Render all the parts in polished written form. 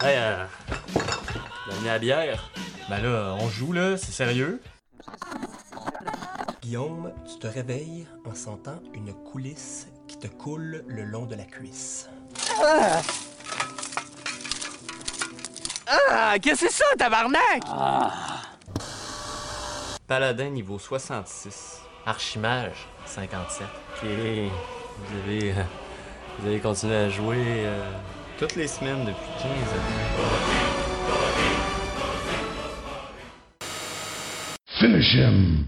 Hey, donne la bière. Ben là, on joue là, c'est sérieux? Guillaume, tu te réveilles en sentant une coulisse qui te coule le long de la cuisse. Qu'est-ce que c'est ça, tabarnak? Paladin niveau 66. Archimage 57. Ok, vous avez continué à jouer Toutes les semaines depuis 15 ans. Finish him!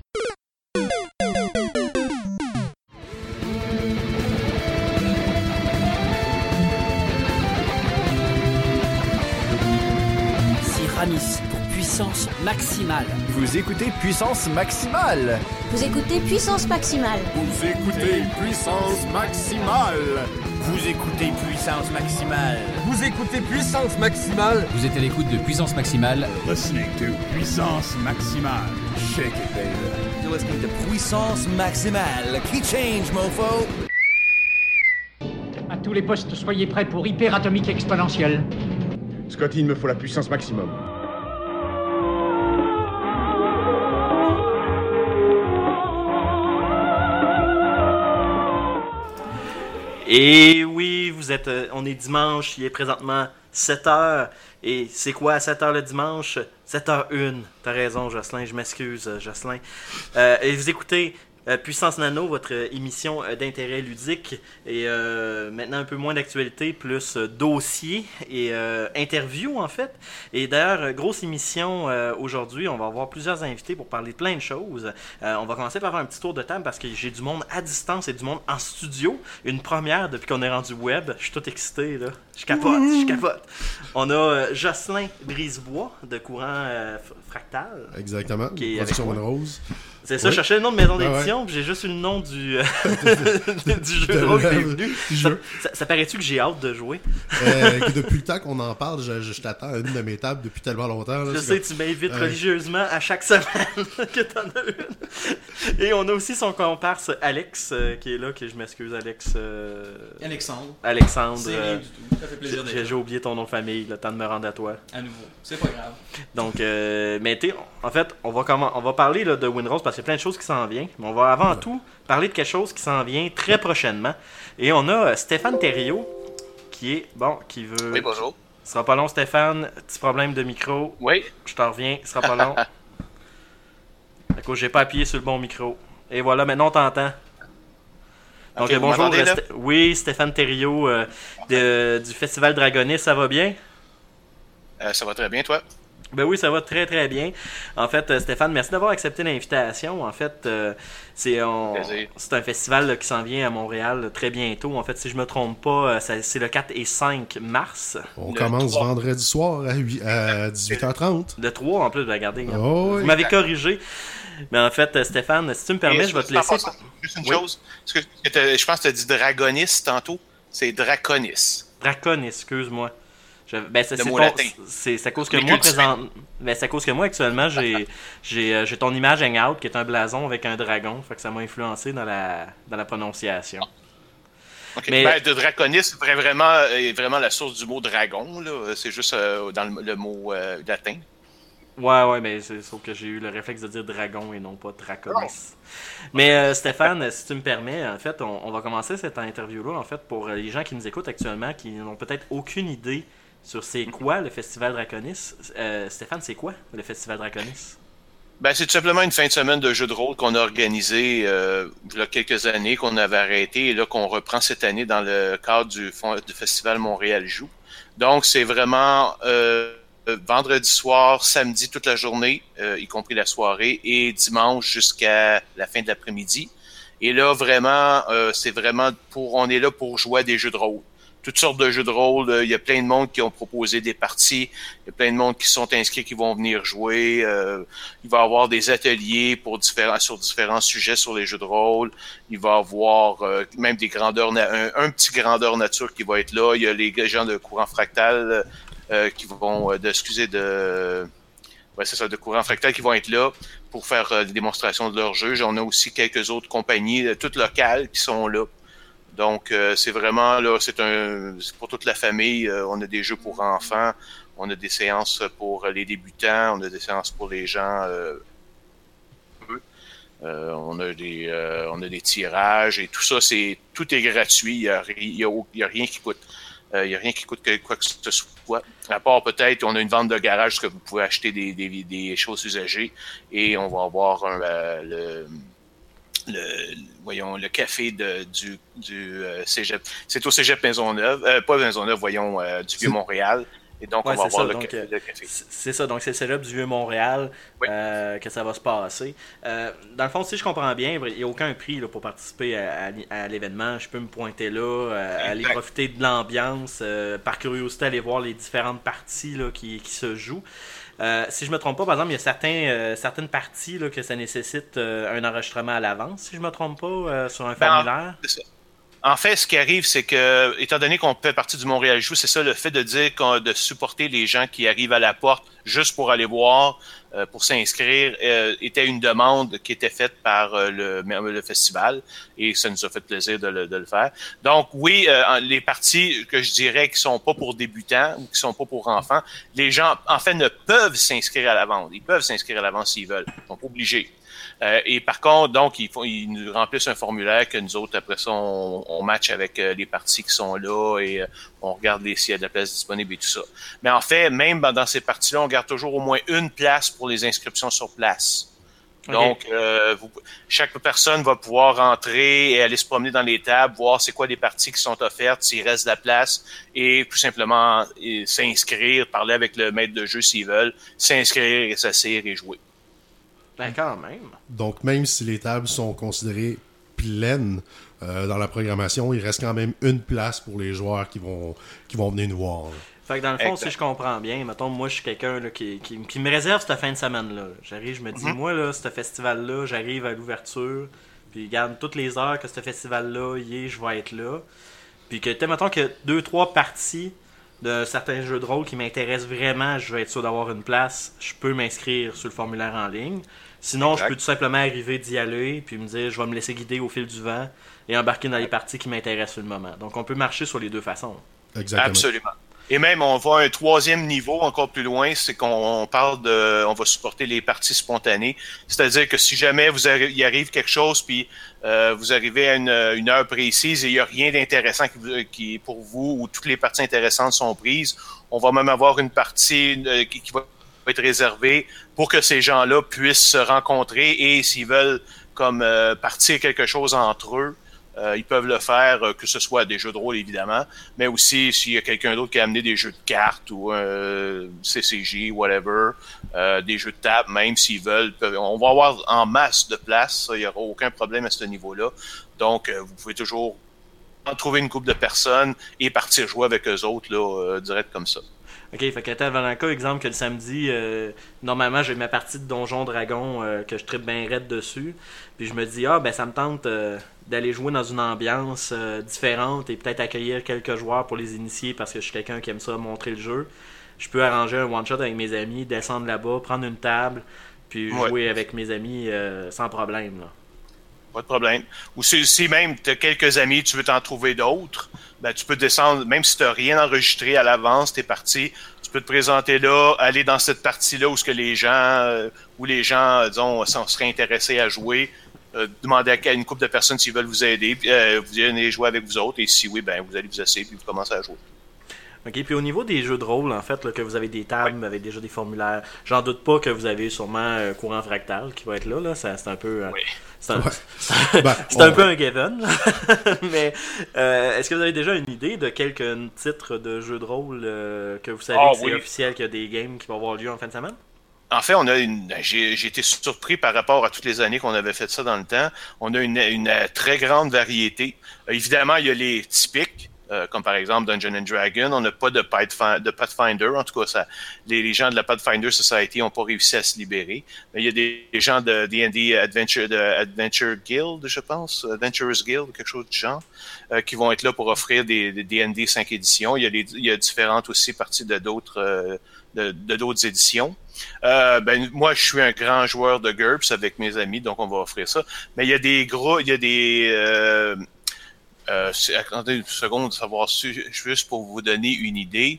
Ramis pour puissance maximale. Vous écoutez Puissance Maximale. Vous écoutez Puissance Maximale. Vous écoutez Puissance Maximale! Vous écoutez Puissance Maximale. Vous écoutez Puissance Maximale! Vous êtes à l'écoute de Puissance Maximale. Listening to Puissance Maximale. Shake it, baby. You're listening to Puissance Maximale. Key change, mofo. À tous les postes, soyez prêts pour hyperatomique exponentielle. Scotty, il me faut la puissance maximum. Et oui, on est dimanche, il est présentement 7h. Et c'est quoi à 7h le dimanche? 7h01. T'as raison, Jocelyn, je m'excuse, Jocelyn. Et vous écoutez Puissance Nano, votre émission d'intérêt ludique. Et maintenant un peu moins d'actualité, plus dossier et interview en fait. Et d'ailleurs, grosse émission aujourd'hui. On va avoir plusieurs invités pour parler de plein de choses. On va commencer par faire un petit tour de table parce que j'ai du monde à distance et du monde en studio. Une première depuis qu'on est rendu web. Je suis tout excité là. Je capote. On a Jocelyn Brisebois de Courant Fractal. Exactement. Qui est Production Rose. C'est ça, je cherchais le nom de maison d'édition, puis j'ai juste eu le nom du jeu de rôle qui est venu. Ça paraît-tu que j'ai hâte de jouer? Depuis le temps qu'on en parle, je t'attends à une de mes tables depuis tellement longtemps. Là, je sais, tu m'invites religieusement à chaque semaine que t'en as une. Et on a aussi son comparse Alex, qui est là, que je m'excuse, Alex. Alexandre. C'est rien du tout, ça fait plaisir d'être là. J'ai oublié ton nom de famille, le temps de me rendre à toi. À nouveau, c'est pas grave. Donc, mais en fait, on va parler là, de Winrose parce qu'il y a plein de choses qui s'en viennent. Mais on va avant tout parler de quelque chose qui s'en vient très prochainement. Et on a Stéphane Thériault qui veut... Oui, bonjour. Ce sera pas long, Stéphane. Petit problème de micro. Oui. Je t'en reviens, ce sera pas long. Écoute, j'ai pas appuyé sur le bon micro. Et voilà, maintenant on t'entend. Donc okay, bonjour. Oui, Stéphane Thériault du Festival Dragonis, ça va bien? Ça va très bien, toi? Ben oui, ça va très très bien. En fait, Stéphane, merci d'avoir accepté l'invitation. En fait, c'est un festival là, qui s'en vient à Montréal là, très bientôt. En fait, si je me trompe pas, c'est le 4 et 5 mars. On commence vendredi soir à 18h30. Le 3 en plus, regardez. Oh, vous m'avez corrigé. Mais en fait, Stéphane, si tu me permets, je vais te laisser. Juste une chose. Je pense que tu as dit Dragonis tantôt. C'est Draconis. Draconis, excuse-moi. C'est à cause que moi actuellement j'ai ton image Hangout qui est un blason avec un dragon, fait que ça m'a influencé dans la prononciation. Okay. Mais de Draconis est vraiment la source du mot dragon là, c'est juste dans le mot latin. Ouais, mais c'est sauf que j'ai eu le réflexe de dire dragon et non pas Draconis. Mais Stéphane, si tu me permets, en fait, on va commencer cette interview-là en fait pour les gens qui nous écoutent actuellement qui n'ont peut-être aucune idée sur c'est quoi le Festival Draconis. Stéphane, c'est quoi le Festival Draconis? C'est tout simplement une fin de semaine de jeux de rôle qu'on a organisé il y a quelques années, qu'on avait arrêté et là qu'on reprend cette année dans le cadre du Festival Montréal Joue. Donc c'est vraiment vendredi soir, samedi toute la journée, y compris la soirée, et dimanche jusqu'à la fin de l'après-midi. Et là vraiment, on est là pour jouer à des jeux de rôle. Toutes sortes de jeux de rôle. Il y a plein de monde qui ont proposé des parties. Il y a plein de monde qui sont inscrits, qui vont venir jouer. Il va y avoir des ateliers sur différents sujets sur les jeux de rôle. Il va y avoir même des grandeurs, un petit grandeur nature qui va être là. Il y a les gens de Courant Fractal qui vont, de Courant Fractal qui vont être là pour faire des démonstrations de leurs jeux. On a aussi quelques autres compagnies, toutes locales, qui sont là. Donc, c'est vraiment, là, c'est pour toute la famille. On a des jeux pour enfants, on a des séances pour les débutants, on a des séances pour les gens... on a des tirages et tout ça, tout est gratuit. Il y a rien qui coûte. Il n'y a rien qui coûte quoi que ce soit. À part peut-être, on a une vente de garage que vous pouvez acheter des choses usagées et on va avoir le café du Cégep. C'est au Cégep Maisonneuve, pas Maisonneuve, du Vieux-Montréal. Et donc, on va avoir le café. C'est ça, donc c'est le Cégep du Vieux-Montréal que ça va se passer. Dans le fond, si je comprends bien, il n'y a aucun prix là, pour participer à l'événement. Je peux me pointer là, aller profiter de l'ambiance, par curiosité, aller voir les différentes parties là, qui se jouent. Si je me trompe pas, par exemple, il y a certaines parties là, que ça nécessite un enregistrement à l'avance, si je me trompe pas, sur un formulaire. C'est ça. En fait, ce qui arrive, c'est que, étant donné qu'on fait partie du Montréal Joue, c'est ça, le fait de dire de supporter les gens qui arrivent à la porte juste pour aller voir, pour s'inscrire, était une demande qui était faite par le festival, et ça nous a fait plaisir de le faire. Donc, oui, les parties que je dirais qui sont pas pour débutants ou qui sont pas pour enfants, les gens, en fait, ne peuvent s'inscrire à l'avance. Ils peuvent s'inscrire à l'avance s'ils veulent. Ils sont pas obligés. Et par contre, donc, ils nous remplissent un formulaire que nous autres, après ça, on match avec les parties qui sont là et on regarde s'il y a de la place disponible et tout ça. Mais en fait, même dans ces parties-là, on garde toujours au moins une place pour les inscriptions sur place. Okay. Donc, chaque personne va pouvoir rentrer et aller se promener dans les tables, voir c'est quoi les parties qui sont offertes, s'il reste de la place, et tout simplement s'inscrire, parler avec le maître de jeu s'ils veulent, s'inscrire et s'asseoir et jouer. Ben quand même. Donc même si les tables sont considérées pleines dans la programmation, il reste quand même une place pour les joueurs qui vont venir nous voir. Là. Fait que dans le fond, si je comprends bien, mettons, moi je suis quelqu'un là, qui me réserve cette fin de semaine-là. J'arrive, je me dis, moi là, ce festival-là, j'arrive à l'ouverture, puis regarde toutes les heures que ce festival-là y est, je vais être là. Puis que, mettons qu'il y a 2-3 parties de certains jeux de rôle qui m'intéressent vraiment, je vais être sûr d'avoir une place, je peux m'inscrire sur le formulaire en ligne. Sinon, je peux tout simplement arriver d'y aller, puis me dire, je vais me laisser guider au fil du vent et embarquer dans les parties qui m'intéressent sur le moment. Donc, on peut marcher sur les deux façons. Exactement. Absolument. Et même, on va à un troisième niveau encore plus loin, c'est qu'on parle on va supporter les parties spontanées. C'est-à-dire que si jamais il arrive quelque chose, puis vous arrivez à une heure précise et il n'y a rien d'intéressant qui pour vous, ou toutes les parties intéressantes sont prises, on va même avoir une partie qui va être réservée pour que ces gens-là puissent se rencontrer et s'ils veulent comme partir quelque chose entre eux, ils peuvent le faire, que ce soit des jeux de rôle évidemment, mais aussi s'il y a quelqu'un d'autre qui a amené des jeux de cartes ou CCJ, whatever, des jeux de table, même s'ils veulent, on va avoir en masse de place, il n'y aura aucun problème à ce niveau-là. Donc, vous pouvez toujours en trouver une couple de personnes et partir jouer avec eux autres, là, direct comme ça. Ok, fait que dans le cas, exemple que le samedi, normalement j'ai ma partie de Donjon Dragon que je trippe bien raide dessus, puis je me dis, ça me tente d'aller jouer dans une ambiance différente et peut-être accueillir quelques joueurs pour les initier parce que je suis quelqu'un qui aime ça montrer le jeu. Je peux arranger un one-shot avec mes amis, descendre là-bas, prendre une table, puis jouer avec mes amis sans problème, là. Pas de problème. Ou si même tu as quelques amis, tu veux t'en trouver d'autres, ben tu peux descendre, même si tu n'as rien enregistré à l'avance, tu es parti, tu peux te présenter là, aller dans cette partie-là où les gens, disons, seraient intéressés à jouer, demander à une couple de personnes s'ils veulent vous aider, puis vous allez jouer avec vous autres, et si oui, ben vous allez vous asseoir puis vous commencez à jouer. Ok, puis au niveau des jeux de rôle, en fait, là, que vous avez des tables avec déjà des formulaires, j'en doute pas que vous avez sûrement Courant Fractal qui va être là, c'est un peu... C'est un peu un given. Mais est-ce que vous avez déjà une idée de quelques titres de jeux de rôle que vous savez que c'est officiel qu'il y a des games qui vont avoir lieu en fin de semaine? En fait, j'ai été surpris par rapport à toutes les années qu'on avait fait ça dans le temps. On a une très grande variété. Évidemment, il y a les typiques, comme par exemple Dungeons & Dragons. On n'a pas de Pathfinder. En tout cas, les gens de la Pathfinder Society n'ont pas réussi à se libérer. Mais il y a des gens de D&D Adventure Guild, je pense, Adventurers Guild, quelque chose du genre, qui vont être là pour offrir des D&D 5 éditions. Il y a différentes aussi parties de d'autres éditions. Moi, je suis un grand joueur de GURPS avec mes amis, donc on va offrir ça. Mais il y a des Attendez une seconde, savoir juste pour vous donner une idée.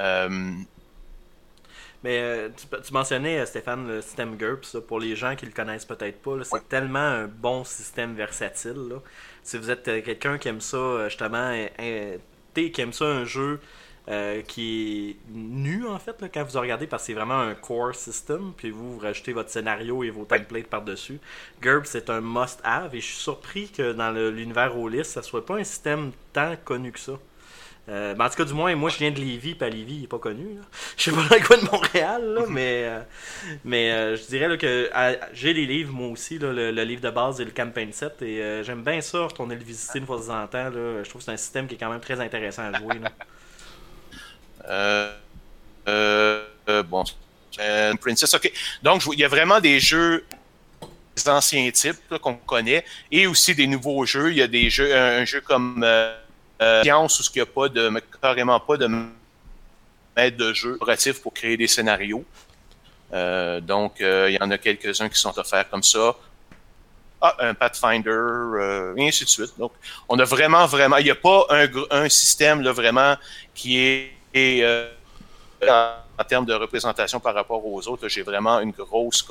Mais tu mentionnais, Stéphane, le système GURPS, là, pour les gens qui le connaissent peut-être pas, là, c'est tellement un bon système versatile. Là. Si vous êtes quelqu'un qui aime ça, justement, qui aime ça, un jeu qui est nu, en fait, là, quand vous regardez, parce que c'est vraiment un core system, puis vous rajoutez votre scénario et vos templates par-dessus. GURPS, c'est un must-have, et je suis surpris que dans l'univers Rollis, ça soit pas un système tant connu que ça. En tout cas, du moins, moi je viens de Lévis, puis à Lévis, il est pas connu. Là. Je sais pas dans quoi de Montréal, là, mais je dirais là, que j'ai les livres, moi aussi, là, le livre de base et le campaign set, et j'aime bien ça, retourner le visiter une fois de temps en temps. Là. Je trouve que c'est un système qui est quand même très intéressant à jouer. Là. Bon, Princess, ok. Donc, il y a vraiment des jeux des anciens types là, qu'on connaît, et aussi des nouveaux jeux. Il y a des jeux, un jeu comme Science où il n'y a carrément pas de maître de jeu opératif pour créer des scénarios. Donc, il y en a quelques-uns qui sont offerts comme ça. Un Pathfinder, et ainsi de suite. Donc, on a vraiment, il n'y a pas un système là, vraiment qui est en termes de représentation par rapport aux autres. Là, j'ai vraiment une grosse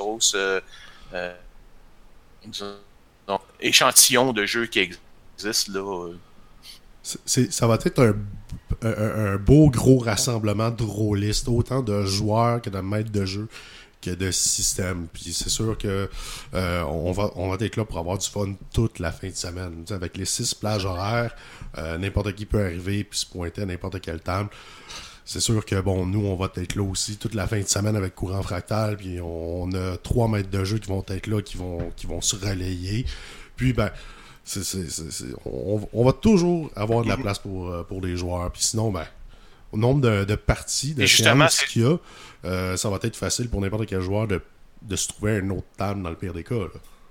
échantillon de jeux qui existent là. Ça va être un beau gros rassemblement de rôlistes, autant de joueurs que de maîtres de jeu, que de systèmes. Puis c'est sûr que on va être là pour avoir du fun toute la fin de semaine. T'sais, avec les 6 plages horaires, n'importe qui peut arriver puis se pointer à n'importe quelle table. C'est sûr que bon, nous on va être là aussi toute la fin de semaine avec Courant Fractal, puis on a 3 maîtres de jeu qui vont être là, qui vont se relayer. Puis ben on va toujours avoir de la place pour les joueurs. Puis sinon, ben, au nombre de parties, de séances qu'il y a, ça va être facile pour n'importe quel joueur de se trouver une autre table dans le pire des cas. Là.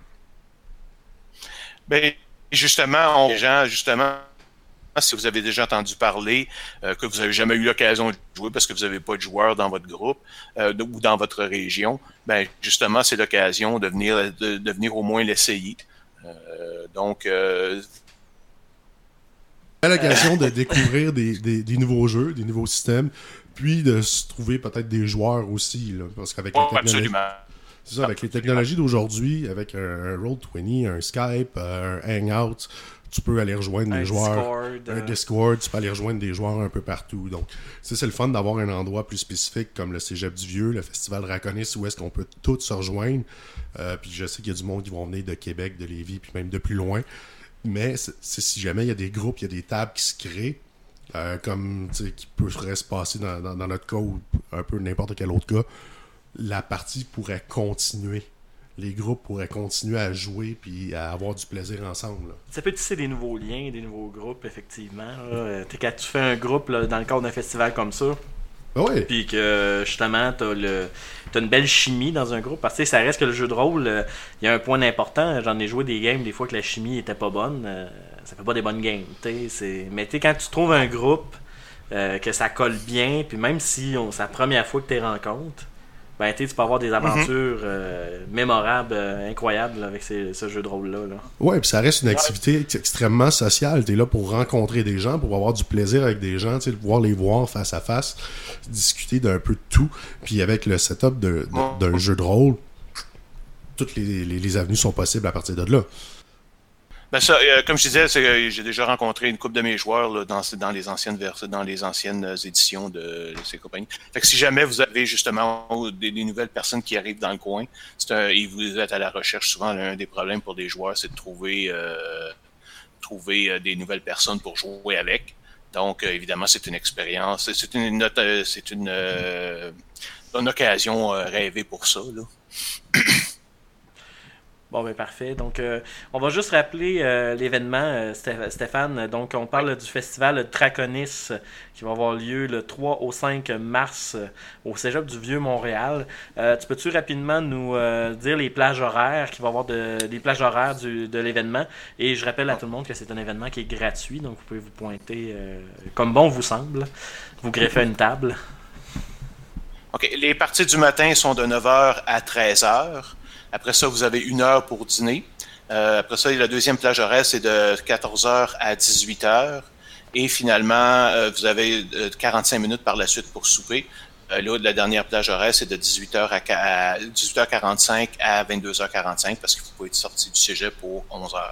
Ben, justement, si vous avez déjà entendu parler, que vous n'avez jamais eu l'occasion de jouer parce que vous n'avez pas de joueurs dans votre groupe ou dans votre région, ben justement, c'est l'occasion de venir au moins l'essayer. Donc, l'occasion de découvrir des nouveaux jeux, des nouveaux systèmes, puis de se trouver peut-être des joueurs aussi, là, parce qu'avec avec les technologies d'aujourd'hui, avec un Roll20, un Skype, un Hangout, tu peux aller rejoindre des joueurs, un Discord, tu peux aller rejoindre des joueurs un peu partout. Donc, c'est le fun d'avoir un endroit plus spécifique comme le Cégep du Vieux, le Festival Draconis, où est-ce qu'on peut tous se rejoindre. Puis je sais qu'il y a du monde qui vont venir de Québec, de Lévis, puis même de plus loin. Mais si jamais il y a des groupes, il y a des tables qui se créent, comme qui pourraient se passer dans notre cas ou un peu n'importe quel autre cas, la partie pourrait continuer. Les groupes pourraient continuer à jouer puis à avoir du plaisir ensemble. Là. Ça peut tisser des nouveaux liens, des nouveaux groupes, effectivement. Quand tu fais un groupe là, dans le cadre d'un festival comme ça, puis que justement t'as une belle chimie dans un groupe, parce que ça reste que le jeu de rôle, il y a un point important. J'en ai joué des games des fois que la chimie était pas bonne, ça fait pas des bonnes games. Mais quand tu trouves un groupe que ça colle bien, puis même si c'est la première fois que tu les rencontres, ben tu peux avoir des aventures mémorables, incroyables là, avec ce jeu de rôle-là. Là. Ouais, puis ça reste une activité extrêmement sociale. T'es là pour rencontrer des gens, pour avoir du plaisir avec des gens, pouvoir les voir face à face, discuter d'un peu de tout. Puis avec le setup d'un jeu de rôle, toutes les avenues sont possibles à partir de là. Ben ça, comme je disais, j'ai déjà rencontré une couple de mes joueurs là, dans les anciennes éditions de ces compagnies. Fait que si jamais vous avez justement des nouvelles personnes qui arrivent dans le coin, et vous êtes à la recherche, souvent l'un des problèmes pour des joueurs, c'est de trouver des nouvelles personnes pour jouer avec. Donc évidemment, c'est une expérience, c'est une occasion rêvée pour ça. Là. Bon, ben parfait. Donc, on va juste rappeler l'événement, Stéphane. Donc, on parle du festival Draconis qui va avoir lieu le 3 au 5 mars au Cégep du Vieux-Montréal. Tu peux-tu rapidement nous dire les plages horaires qu'il va y avoir les plages horaires de l'événement? Et je rappelle à tout le monde que c'est un événement qui est gratuit, donc vous pouvez vous pointer comme bon vous semble. Vous greffez une table. OK. Les parties du matin sont de 9h à 13h. Après ça, vous avez 1 heure pour dîner. Après ça, la deuxième plage horaire, c'est de 14h à 18h. Et finalement, vous avez 45 minutes par la suite pour souper. Là, la dernière plage horaire, c'est de 18h45 à 22h45 parce que vous pouvez être sorti du cégep pour 11h.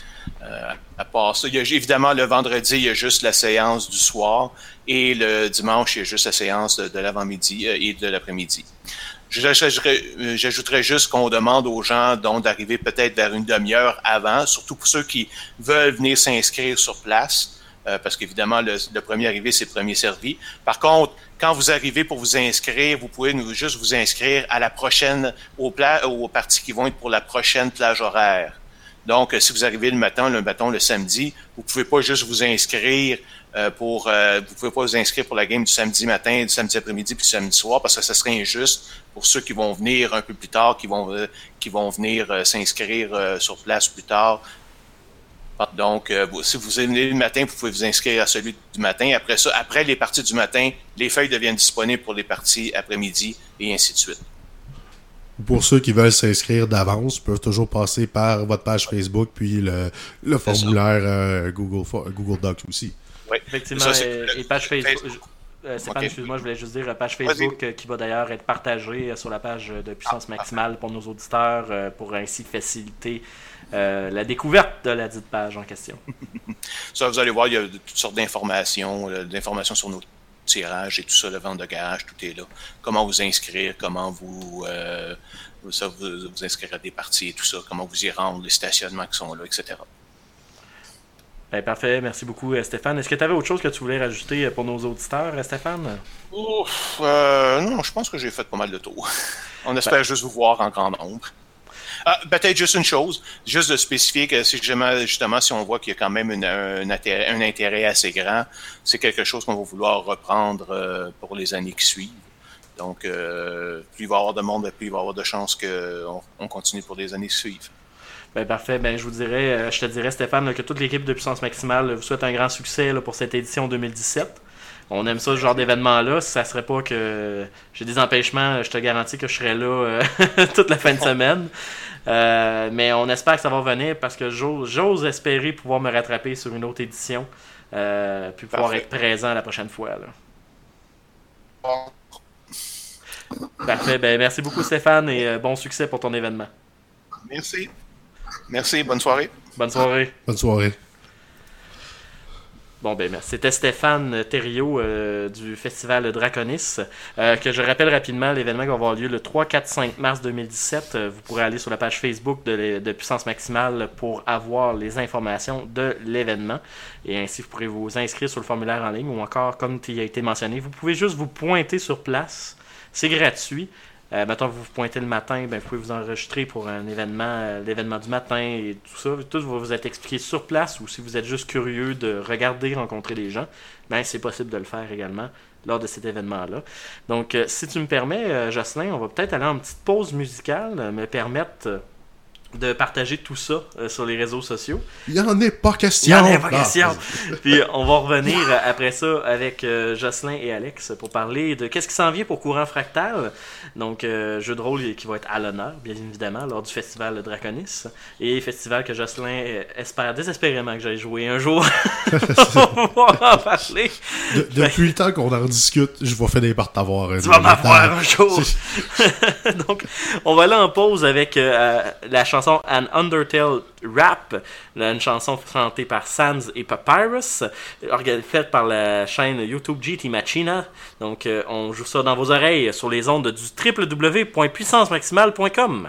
À part ça, évidemment, le vendredi, il y a juste la séance du soir et le dimanche, il y a juste la séance de l'avant-midi et de l'après-midi. J'ajouterais juste qu'on demande aux gens donc d'arriver peut-être vers une demi-heure avant, surtout pour ceux qui veulent venir s'inscrire sur place, parce qu'évidemment, le premier arrivé, c'est le premier servi. Par contre, quand vous arrivez pour vous inscrire, vous pouvez juste vous inscrire à la prochaine, aux parties qui vont être pour la prochaine plage horaire. Donc, si vous arrivez le matin, le samedi, vous pouvez pas juste vous inscrire vous pouvez pas vous inscrire pour la game du samedi matin, du samedi après-midi puis du samedi soir parce que ça serait injuste pour ceux qui vont venir un peu plus tard, qui vont venir s'inscrire sur place plus tard. Donc, si vous venez le matin, vous pouvez vous inscrire à celui du matin. Après ça, après les parties du matin, les feuilles deviennent disponibles pour les parties après-midi et ainsi de suite. Pour ceux qui veulent s'inscrire d'avance, peuvent toujours passer par votre page Facebook puis le formulaire Google Docs aussi. Oui. Effectivement, et page Facebook. Stéphane, excuse-moi, je voulais juste dire page Facebook qui va d'ailleurs être partagée sur la page de Puissance Maximale pour nos auditeurs pour ainsi faciliter la découverte de la dite page en question. Ça, vous allez voir, il y a toutes sortes d'informations sur nos tirages et tout ça, le vente de garage, tout est là. Comment vous inscrire, comment vous inscrire à des parties et tout ça, comment vous y rendre, les stationnements qui sont là, etc. Ben, parfait, merci beaucoup Stéphane. Est-ce que tu avais autre chose que tu voulais rajouter pour nos auditeurs, Stéphane? Non, je pense que j'ai fait pas mal de tours. On espère juste vous voir en grand nombre. Peut-être juste une chose, juste de spécifier que si on voit qu'il y a quand même un intérêt assez grand, c'est quelque chose qu'on va vouloir reprendre pour les années qui suivent. Donc, plus il va y avoir de monde, plus il va y avoir de chances qu'on continue pour les années qui suivent. Ben, parfait. Ben, je te dirais, Stéphane, que toute l'équipe de Puissance Maximale vous souhaite un grand succès pour cette édition 2017. On aime ça, ce genre d'événement-là. Si ça serait pas que j'ai des empêchements, je te garantis que je serais là toute la fin de semaine. Mais on espère que ça va revenir parce que j'ose espérer pouvoir me rattraper sur une autre édition puis pouvoir être présent la prochaine fois. Là. Parfait. Ben, merci beaucoup, Stéphane, et bon succès pour ton événement. Merci. Merci, bonne soirée. Bonne soirée. Bonne soirée. Bon, ben merci. C'était Stéphane Thériault du Festival Draconis. Que je rappelle rapidement, l'événement qui va avoir lieu le 3, 4, 5 mars 2017. Vous pourrez aller sur la page Facebook de Puissance Maximale pour avoir les informations de l'événement. Et ainsi, vous pourrez vous inscrire sur le formulaire en ligne ou encore, comme il a été mentionné, vous pouvez juste vous pointer sur place. C'est gratuit. Mettons, vous pointez le matin, ben, vous pouvez vous enregistrer pour un événement, l'événement du matin et tout ça. Tout va vous être expliqué sur place, ou si vous êtes juste curieux de regarder, rencontrer les gens, ben, c'est possible de le faire également lors de cet événement-là. Donc, si tu me permets, Jocelyn, on va peut-être aller en petite pause musicale, me permettre de partager tout ça sur les réseaux sociaux. Il n'y en est pas question. Il n'y en est pas question. Puis on va revenir après ça avec Jocelyn et Alex pour parler de qu'est-ce qui s'en vient pour Courant Fractal. Donc, jeu de rôle qui va être à l'honneur, bien évidemment, lors du festival Draconis. Et festival que Jocelyn espère désespérément que j'aille jouer un jour. On va en parler. Depuis le temps qu'on en discute, je vais finir par t'avoir. Tu vas m'avoir un jour. Donc, on va aller en pause avec la chanson An Undertale Rap, une chanson chantée par Sans et Papyrus, faite par la chaîne YouTube GT Machina. Donc, on joue ça dans vos oreilles sur les ondes du www.puissancemaximale.com.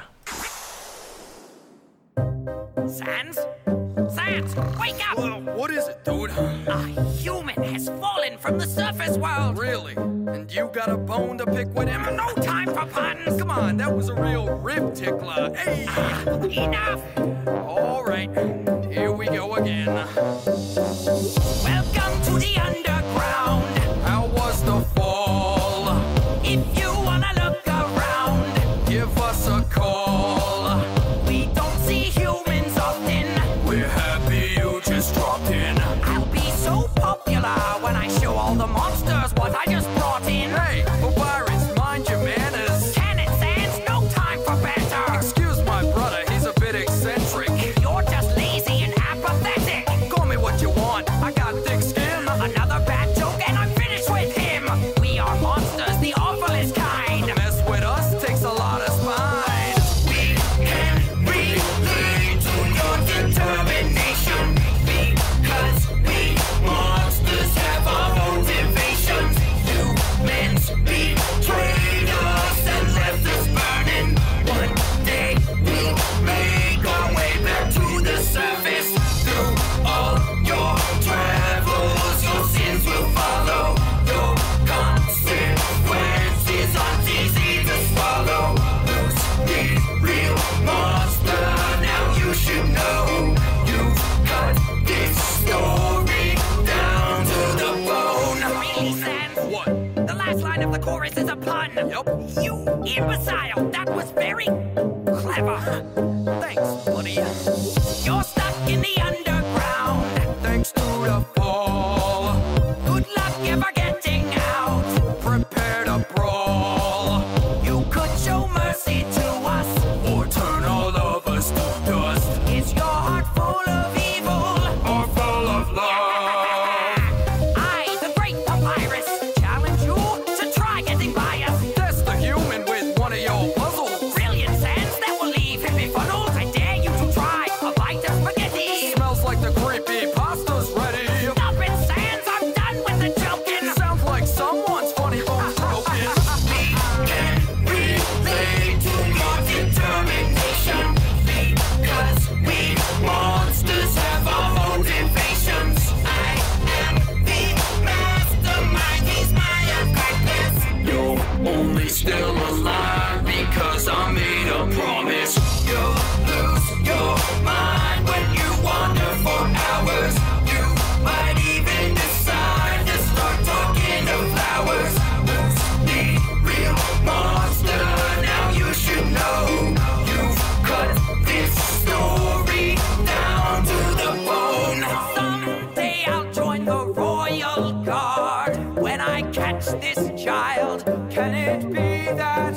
Sans? Sans, wake up! What is it, dude? A human has fallen from the surface world. Really? And you got a bone to pick with him? No time for puns. Come on, that was a real rib tickler. Hey! Enough! All right, here we go again. Welcome to the underground. How was the fall? If you wanna look around, give us a call. We don't see humans often. We're happy you just dropped in. I'll be so popular when I show all the monsters what I just brought in. Hey, Papyrus, mind your manners. Can it Sans? No time for banter. Excuse my brother, he's a bit eccentric. really sense. What? The last line of the chorus is a pun. Yep. You imbecile. That was very clever. Thanks, buddy. You're stuck in the underground. Thanks to the fall. Good luck ever getting out. Prepare to brawl. You could show mercy to us, or turn all of us to dust. Is your heart full of evil, or full of love? I, the great papyrus, challenge you to try getting by us. Test the human with one of your puzzles. Brilliant sands that will leave him befuddled. I dare you to try a bite of spaghetti. Smells like the creepy pasta's ready. Stop it, Sands, I'm done with the joking. Sounds like someone's funny bone's broken. We can relate to your determination, because we monsters have our motivations. I am the mastermind, he's my apprentice. You're only still alive because I made a promise. You'll lose your mind when you wander for hours. You might even decide to start talking to flowers. The real monster, now you should know. You've cut this story down to the bone. Someday I'll join the royal guard. When I catch this child, can it be that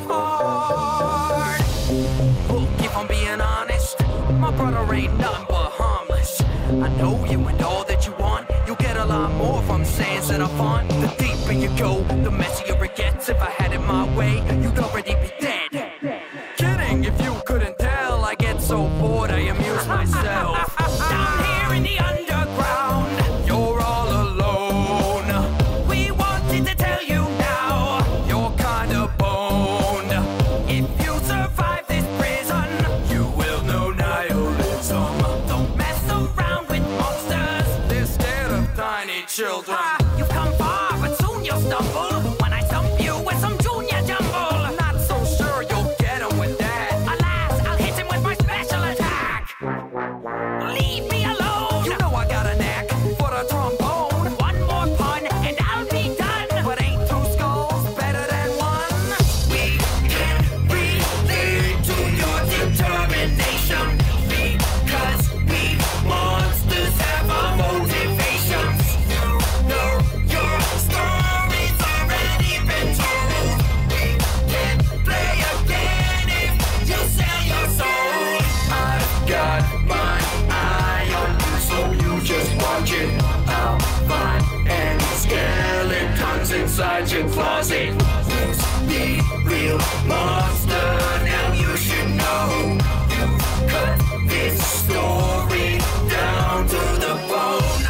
hard? Look, if I'm being honest, my brother ain't nothing but harmless. I know you and all that you want. You'll get a lot more from sayings that are fun. The deeper you go, the messier it gets. If I had it my way, you'd already be dead. Kidding, if you couldn't tell, I get so bored I amuse myself. Down here in the underground, You're all alone. we wanted to tell you now. You're kinda boned. If you survive this prison, You will know nihilism. don't mess around with monsters. They're scared of tiny children. You've come far, but soon you'll stumble when I stump you with some junior jumble. Not so sure you'll get 'em with that. Alas, I'll hit him with my special attack. Leave me alone. You know I got a knack for the trombone. One more pun and I'll be done. But ain't two skulls better than one? We can relate to your determination, because we monsters have our motivations. You know your story's already been told. We can play again if you sell your soul. I've got my eye on you, so you just watch it. I'll find any skeletons inside your closet. Who's the real monster? Now you should know. You cut this story down to the bone.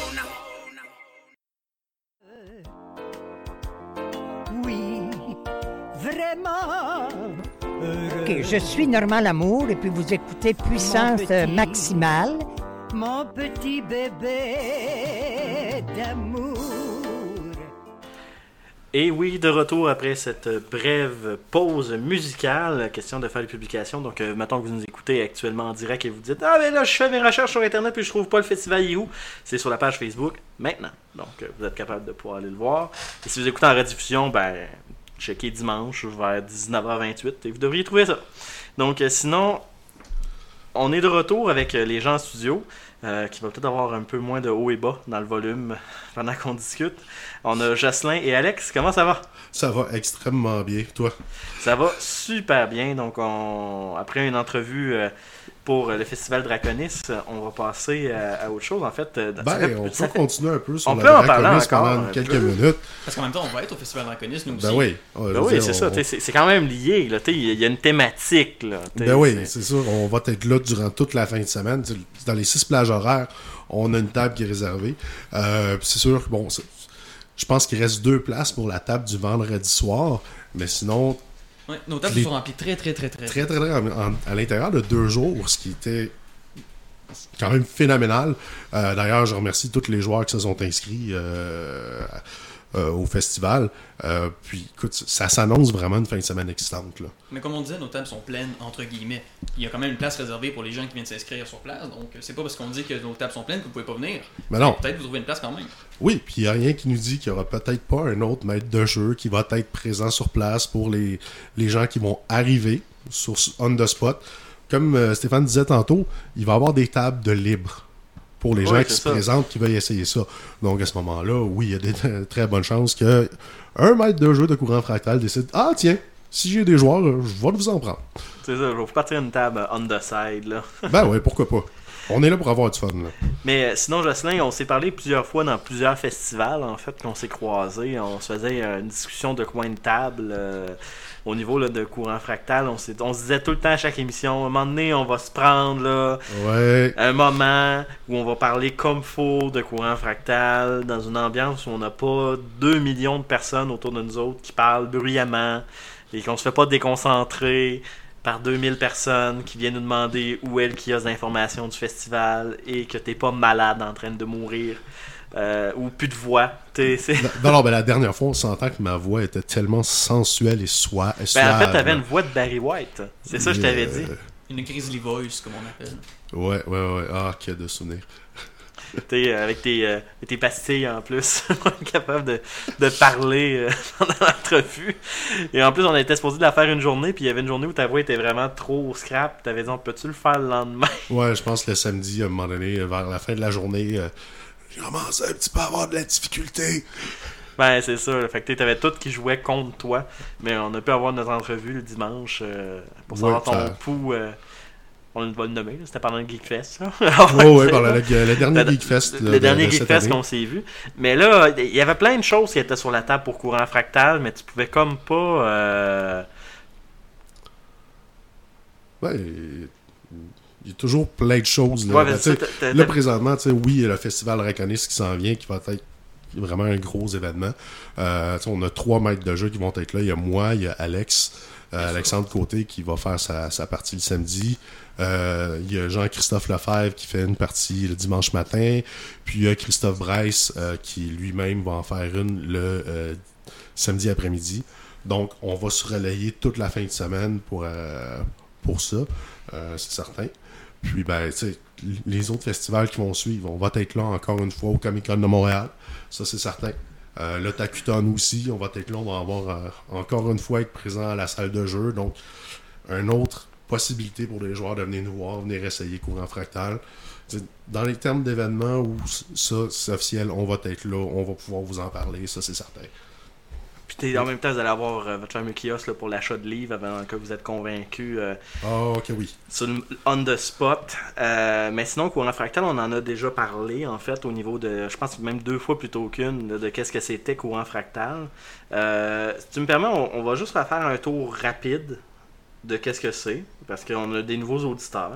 Oui, vraiment. Ok, je suis Normand Lamour et puis vous écoutez Puissance Maximale. Mon petit bébé d'amour. Et oui, de retour après cette brève pause musicale, question de faire les publications. Donc, mettons que vous nous écoutez actuellement en direct et vous dites « Ah, mais là, je fais mes recherches sur Internet puis je trouve pas le festival Yahoo ». C'est sur la page Facebook maintenant. Donc, vous êtes capable de pouvoir aller le voir. Et si vous écoutez en rediffusion, ben, checkez dimanche vers 19h28 et vous devriez trouver ça. Donc, sinon, on est de retour avec les gens en studio. Qui va peut-être avoir un peu moins de haut et bas dans le volume pendant qu'on discute. On a Jocelyn et Alex. Comment ça va? Ça va extrêmement bien. Toi? Ça va super bien. Donc, après une entrevue pour le festival Draconis, on va passer à autre chose. En fait, on peut continuer un peu sur le Draconis pendant quelques minutes. Parce qu'en même temps, on va être au festival Draconis, nous aussi. Ben oui. Oui, c'est ça. C'est quand même lié. Il y a une thématique. Là, ben oui, c'est sûr. On va être là durant toute la fin de semaine. Dans les 6 plages horaires, on a une table qui est réservée. C'est sûr, bon, je pense qu'il reste 2 places pour la table du vendredi soir. Mais sinon... Ouais, nos tables sont remplies très à l'intérieur de 2 jours, ce qui était quand même phénoménal. D'ailleurs, je remercie tous les joueurs qui se sont inscrits au festival. Puis, écoute, ça s'annonce vraiment une fin de semaine excitante, là. Mais comme on disait, nos tables sont pleines, entre guillemets. Il y a quand même une place réservée pour les gens qui viennent s'inscrire sur place. Donc, c'est pas parce qu'on dit que nos tables sont pleines que vous pouvez pas venir. Mais non. Peut-être vous trouvez une place quand même. Oui, puis il n'y a rien qui nous dit qu'il n'y aura peut-être pas un autre maître de jeu qui va être présent sur place pour les gens qui vont arriver sur on the spot. Comme Stéphane disait tantôt, il va y avoir des tables de libre pour les gens qui se présentent, qui veulent essayer ça. Donc à ce moment-là, oui, il y a des très bonnes chances que un maître de jeu de courant fractal décide « Ah tiens, si j'ai des joueurs, je vais vous en prendre. » C'est ça, je vais vous partir une table on the side, là. Ben ouais, pourquoi pas. On est là pour avoir du fun, là. Mais sinon, Jocelyn, on s'est parlé plusieurs fois dans plusieurs festivals, en fait, qu'on s'est croisés. On se faisait une discussion de coin de table au niveau là, de courant fractal. On se disait tout le temps à chaque émission, à un moment donné, on va se prendre là, un moment où on va parler comme faut de courant fractal, dans une ambiance où on n'a pas 2 millions de personnes autour de nous autres qui parlent bruyamment et qu'on se fait pas déconcentrer par 2000 personnes qui viennent nous demander où est le kiosque d'information du festival et que t'es pas malade en train de mourir ou plus de voix. Non, la dernière fois, on s'entend que ma voix était tellement sensuelle et suave. En fait, t'avais une voix de Barry White. C'est ça que je t'avais dit. Une grizzly voice, comme on appelle. Ouais. Ah, qu'il y a de souvenirs. Avec tes pastilles en plus, capable de parler pendant l'entrevue. Et en plus, on était supposé de la faire une journée, puis il y avait une journée où ta voix était vraiment trop scrap. T'avais dit, on peut-tu le faire le lendemain? Ouais, je pense que le samedi, à un moment donné, vers la fin de la journée, j'ai commencé un petit peu à avoir de la difficulté. Ben, c'est ça. Fait que t'avais tout qui jouait contre toi, mais on a pu avoir notre entrevue le dimanche pour savoir ton pouls. On va le nommer, c'était pendant le Geekfest. Oui, pendant le dernier Geekfest. Le dernier Geekfest qu'on s'est vu. Mais là, il y avait plein de choses qui étaient sur la table pour courant fractal, mais tu pouvais comme pas... Ouais, il y a toujours plein de choses. Là, là présentement, oui, il y a le festival Raconis qui s'en vient, qui va être vraiment un gros événement. On a 3 maîtres de jeu qui vont être là. Il y a moi, il y a Alexandre Côté qui va faire sa partie le samedi. Il y a Jean-Christophe Lefebvre qui fait une partie le dimanche matin. Puis il y a Christophe Bryce qui lui-même va en faire une le samedi après-midi. Donc on va se relayer toute la fin de semaine pour ça, c'est certain. Puis les autres festivals qui vont suivre, on va être là encore une fois au Comic-Con de Montréal. Ça c'est certain. Le Takuton aussi, on va être là, on va avoir encore une fois être présent à la salle de jeu. Donc une autre possibilité pour les joueurs de venir nous voir, venir essayer courant fractal. Dans les termes d'événements où ça c'est officiel, on va être là, on va pouvoir vous en parler, ça c'est certain. Puis en même temps, vous allez avoir votre fameux kiosque là, pour l'achat de livres avant que vous êtes convaincu. Ok, oui. Sur le on the spot. Mais sinon, courant fractal, on en a déjà parlé, en fait, au niveau de, je pense même 2 fois plutôt qu'une, de qu'est-ce que c'était courant fractal. Si tu me permets, on va juste refaire un tour rapide de qu'est-ce que c'est, parce qu'on a des nouveaux auditeurs.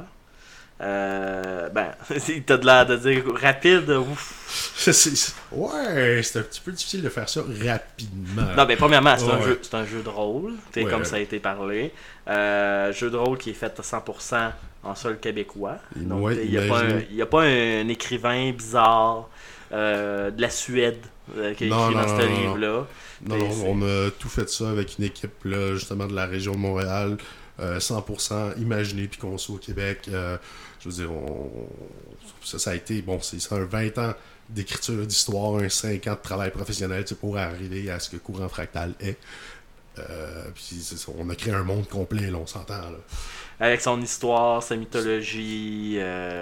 T'as de l'air de dire rapide, ouf. Ouais, c'est un petit peu difficile de faire ça rapidement. Non, mais premièrement, c'est un jeu de rôle, comme ça a été parlé. Jeu de rôle qui est fait à 100% en sol québécois. Donc, il n'y a pas un écrivain bizarre de la Suède qui a écrit dans ce livre-là. Non, on a tout fait ça avec une équipe là, justement de la région de Montréal, 100% imaginé puis conçu au Québec. Je veux dire, ça a été, c'est un 20 ans d'écriture, d'histoire, un 5 ans de travail professionnel pour arriver à ce que Courant Fractal est. Puis on a créé un monde complet, là, on s'entend. Là. Avec son histoire, sa mythologie,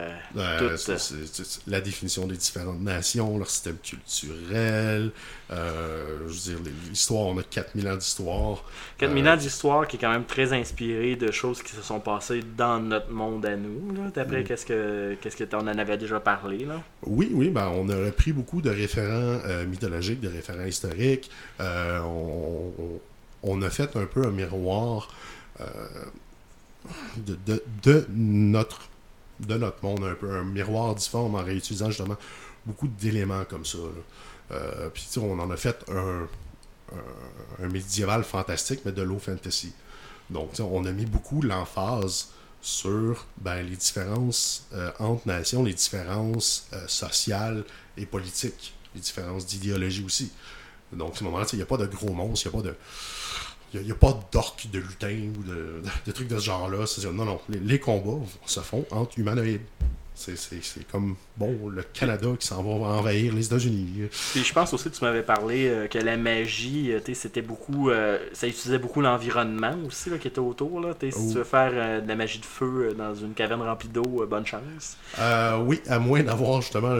la définition des différentes nations, leur système culturel. Je veux dire, l'histoire, on a 4000 ans d'histoire. 4000 ans d'histoire qui est quand même très inspiré de choses qui se sont passées dans notre monde à nous. Là. D'après qu'est-ce que on en avait déjà parlé. Là? Oui, on a repris beaucoup de référents mythologiques, de référents historiques. On a fait un peu un miroir de notre monde, un peu un miroir difforme en réutilisant justement beaucoup d'éléments comme ça. Puis on en a fait un médiéval fantastique, mais de low fantasy. Donc on a mis beaucoup l'emphase sur les différences entre nations, les différences sociales et politiques, les différences d'idéologie aussi. Donc, à ce moment-là, il n'y a pas de gros monstres, il n'y a pas d'orques, de lutins ou de trucs de ce genre-là. Non, les combats se font entre humanoïdes. C'est comme, le Canada qui s'en va envahir les États-Unis. Puis je pense aussi que tu m'avais parlé que la magie, c'était beaucoup... ça utilisait beaucoup l'environnement aussi là, qui était autour. Là. Si tu veux faire de la magie de feu dans une caverne remplie d'eau, bonne chance. Oui, à moins d'avoir justement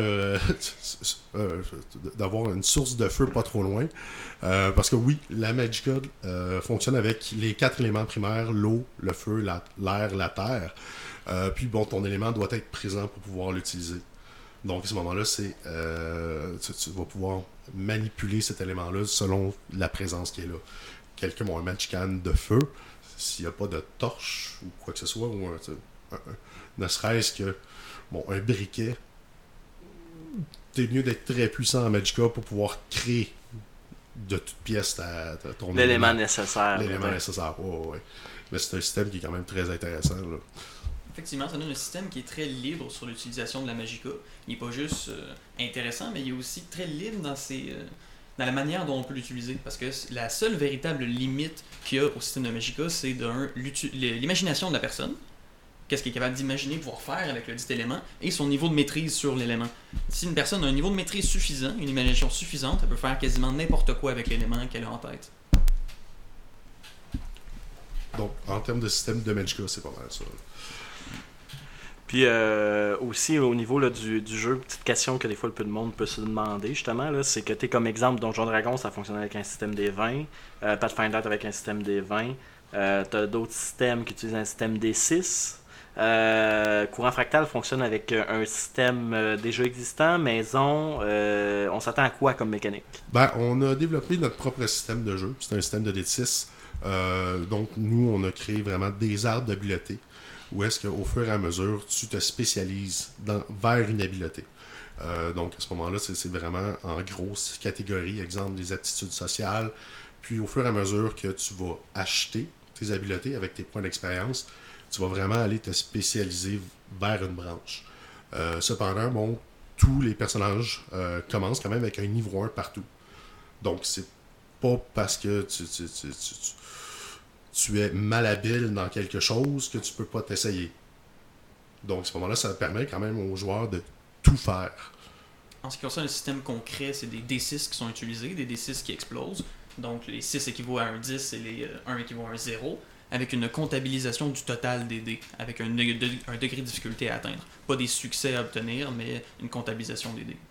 d'avoir une source de feu pas trop loin. Parce que oui, la Magicka fonctionne avec les 4 éléments primaires, l'eau, le feu, l'air, la terre. Puis ton élément doit être présent pour pouvoir l'utiliser. Donc à ce moment-là, tu vas pouvoir manipuler cet élément-là selon la présence qui est là. Quelqu'un a un Magicka de feu, s'il n'y a pas de torche ou quoi que ce soit, ou ne serait-ce que un briquet, t'es mieux d'être très puissant en Magicka pour pouvoir créer de toute pièce ton l'élément nécessaire. L'élément nécessaire, ouais. Mais c'est un système qui est quand même très intéressant, là. Effectivement, ça donne un système qui est très libre sur l'utilisation de la Magicka. Il n'est pas juste intéressant, mais il est aussi très libre dans la manière dont on peut l'utiliser. Parce que la seule véritable limite qu'il y a au système de Magicka, c'est l'imagination de la personne. Qu'est-ce qu'il est capable d'imaginer pouvoir faire avec le dit élément et son niveau de maîtrise sur l'élément. Si une personne a un niveau de maîtrise suffisant, une imagination suffisante, elle peut faire quasiment n'importe quoi avec l'élément qu'elle a en tête. Donc, en termes de système de Magicka, c'est pas mal ça. Puis aussi au niveau là, du jeu, petite question que des fois le peu de monde peut se demander justement, là, c'est que tu es comme exemple Donjon Dragon, ça fonctionne avec un système des 20, Pathfinder avec un système des 20, tu as d'autres systèmes qui utilisent un système des 6. Courant Fractal fonctionne avec un système déjà existant, maison, on s'attend à quoi comme mécanique? On a développé notre propre système de jeu, c'est un système de D6, donc nous on a créé vraiment des arbres d'habileté. Où est-ce qu'au fur et à mesure, tu te spécialises vers une habileté. Donc, à ce moment-là, c'est vraiment en grosse catégorie, exemple des aptitudes sociales. Puis, au fur et à mesure que tu vas acheter tes habiletés avec tes points d'expérience, tu vas vraiment aller te spécialiser vers une branche. Cependant, tous les personnages commencent quand même avec un niveau 1 partout. Donc, c'est pas parce que tu es malhabile dans quelque chose que tu peux pas t'essayer. Donc, à ce moment-là, ça permet quand même aux joueurs de tout faire. En ce qui concerne le système concret, c'est des D6 qui sont utilisés, des D6 qui explosent. Donc, les 6 équivaut à un 10 et les 1 équivaut à un 0, avec une comptabilisation du total des dés, avec un degré de difficulté à atteindre. Pas des succès à obtenir, mais une comptabilisation des dés.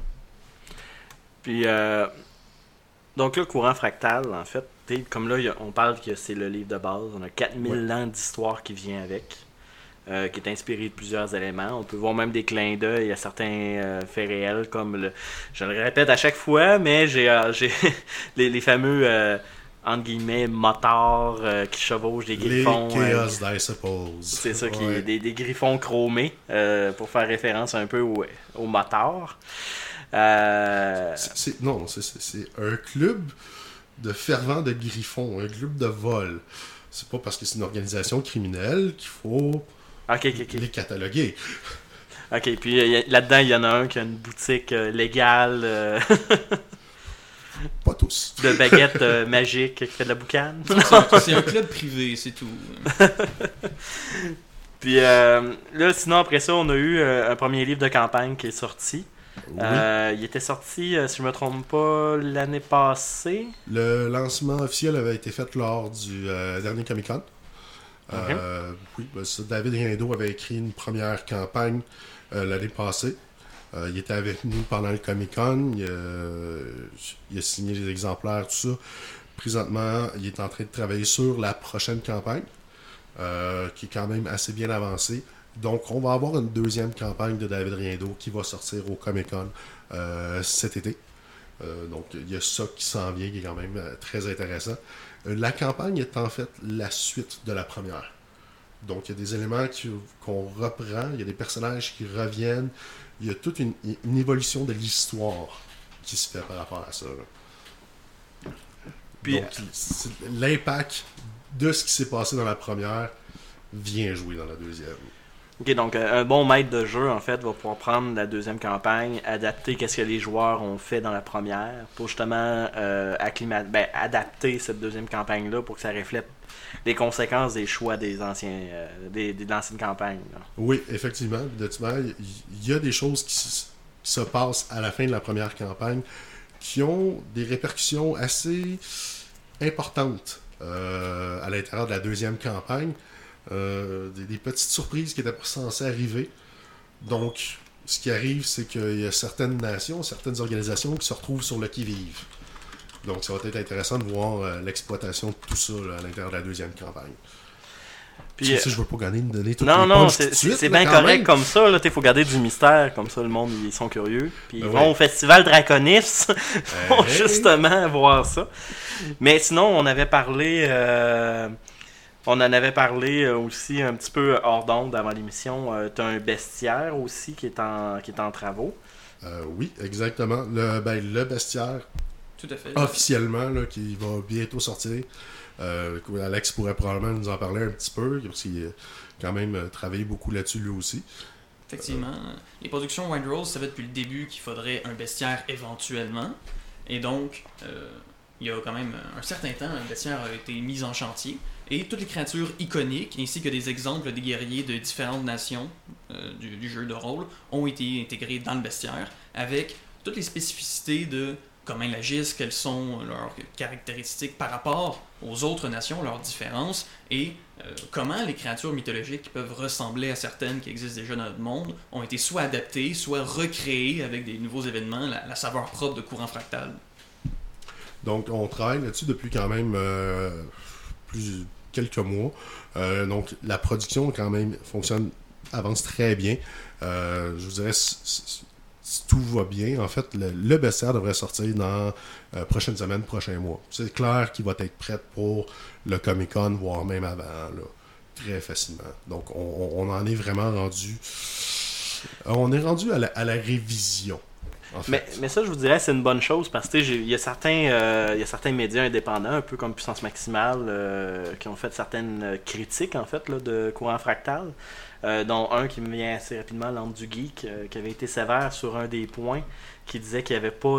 Puis, donc là, Courant Fractal, en fait, comme là, on parle que c'est le livre de base, on a 4000 ans d'histoire qui vient avec, qui est inspiré de plusieurs éléments. On peut voir même des clins d'œil à certains faits réels, comme je le répète à chaque fois, mais j'ai les fameux, entre guillemets, motards qui chevauchent des griffons. Les Chaos Dice, suppose. C'est ça, qui est des griffons chromés, pour faire référence un peu aux motards. C'est un club de fervents de griffons, un club de vol. C'est pas parce que c'est une organisation criminelle qu'il faut les cataloguer. Ok, puis là-dedans, il y en a un qui a une boutique légale. Pas tous. De baguettes magiques qui fait de la boucane. C'est un club privé, c'est tout. Puis là, sinon, après ça, on a eu un premier livre de campagne qui est sorti. Oui. Il était sorti, si je me trompe pas, l'année passée. Le lancement officiel avait été fait lors du dernier Comic-Con. Oui, David Riendeau avait écrit une première campagne l'année passée. Il était avec nous pendant le Comic-Con. Il a signé les exemplaires, tout ça. Présentement, il est en train de travailler sur la prochaine campagne, qui est quand même assez bien avancée. Donc, on va avoir une deuxième campagne de David Riendeau qui va sortir au Comic-Con cet été. Donc, il y a ça qui s'en vient, qui est quand même très intéressant. La campagne est en fait la suite de la première. Donc, il y a des éléments qu'on reprend, il y a des personnages qui reviennent. Il y a toute une évolution de l'histoire qui se fait par rapport à ça. Puis, donc, l'impact de ce qui s'est passé dans la première vient jouer dans la deuxième. Ok, donc un bon maître de jeu, en fait, va pouvoir prendre la deuxième campagne, adapter qu'est-ce que les joueurs ont fait dans la première, pour justement adapter cette deuxième campagne-là pour que ça reflète les conséquences des choix des anciennes campagnes. Là. Oui, effectivement. Il y a des choses qui se passent à la fin de la première campagne qui ont des répercussions assez importantes à l'intérieur de la deuxième campagne. Des petites surprises qui n'étaient pas censées arriver. Donc, ce qui arrive, c'est qu'il y a certaines nations, certaines organisations qui se retrouvent sur le qui-vive. Donc, ça va être intéressant de voir l'exploitation de tout ça là, à l'intérieur de la deuxième campagne. Puis, je veux pas donner tout non, c'est bien correct comme ça. Il faut garder du mystère, comme ça le monde, ils sont curieux. Puis ils vont au festival Draconis pour justement voir ça. Mais sinon, on avait parlé... on en avait parlé aussi un petit peu hors d'onde avant l'émission. Tu as un bestiaire aussi qui est en travaux. Oui, exactement. Le bestiaire, tout à fait, officiellement, là, qui va bientôt sortir. Alex pourrait probablement nous en parler un petit peu, parce qu'il a quand même travaillé beaucoup là-dessus lui aussi. Effectivement. Les productions Wild Rose savaient depuis le début qu'il faudrait un bestiaire éventuellement. Et donc, il y a quand même un certain temps, un bestiaire a été mis en chantier. Et toutes les créatures iconiques, ainsi que des exemples des guerriers de différentes nations du jeu de rôle, ont été intégrés dans le bestiaire, avec toutes les spécificités de comment ils agissent, quelles sont leurs caractéristiques par rapport aux autres nations, leurs différences, et comment les créatures mythologiques qui peuvent ressembler à certaines qui existent déjà dans notre monde ont été soit adaptées, soit recréées avec des nouveaux événements, la saveur propre de Courant Fractal. Donc, on travaille là-dessus depuis quand même quelques mois. Donc, la production, quand même, avance très bien. Je vous dirais, si tout va bien, en fait, le bestiaire devrait sortir dans prochaine semaine, prochain mois. C'est clair qu'il va être prêt pour le Comic-Con, voire même avant, là, très facilement. Donc, on en est vraiment rendu... On est rendu à la révision. En fait. Mais ça, je vous dirais, c'est une bonne chose parce que il y a certains médias indépendants, un peu comme Puissance Maximale, qui ont fait certaines critiques en fait là, de Courant Fractal, dont un qui me vient assez rapidement, L'Ampe du Geek, qui avait été sévère sur un des points, qui disait qu'il n'y avait pas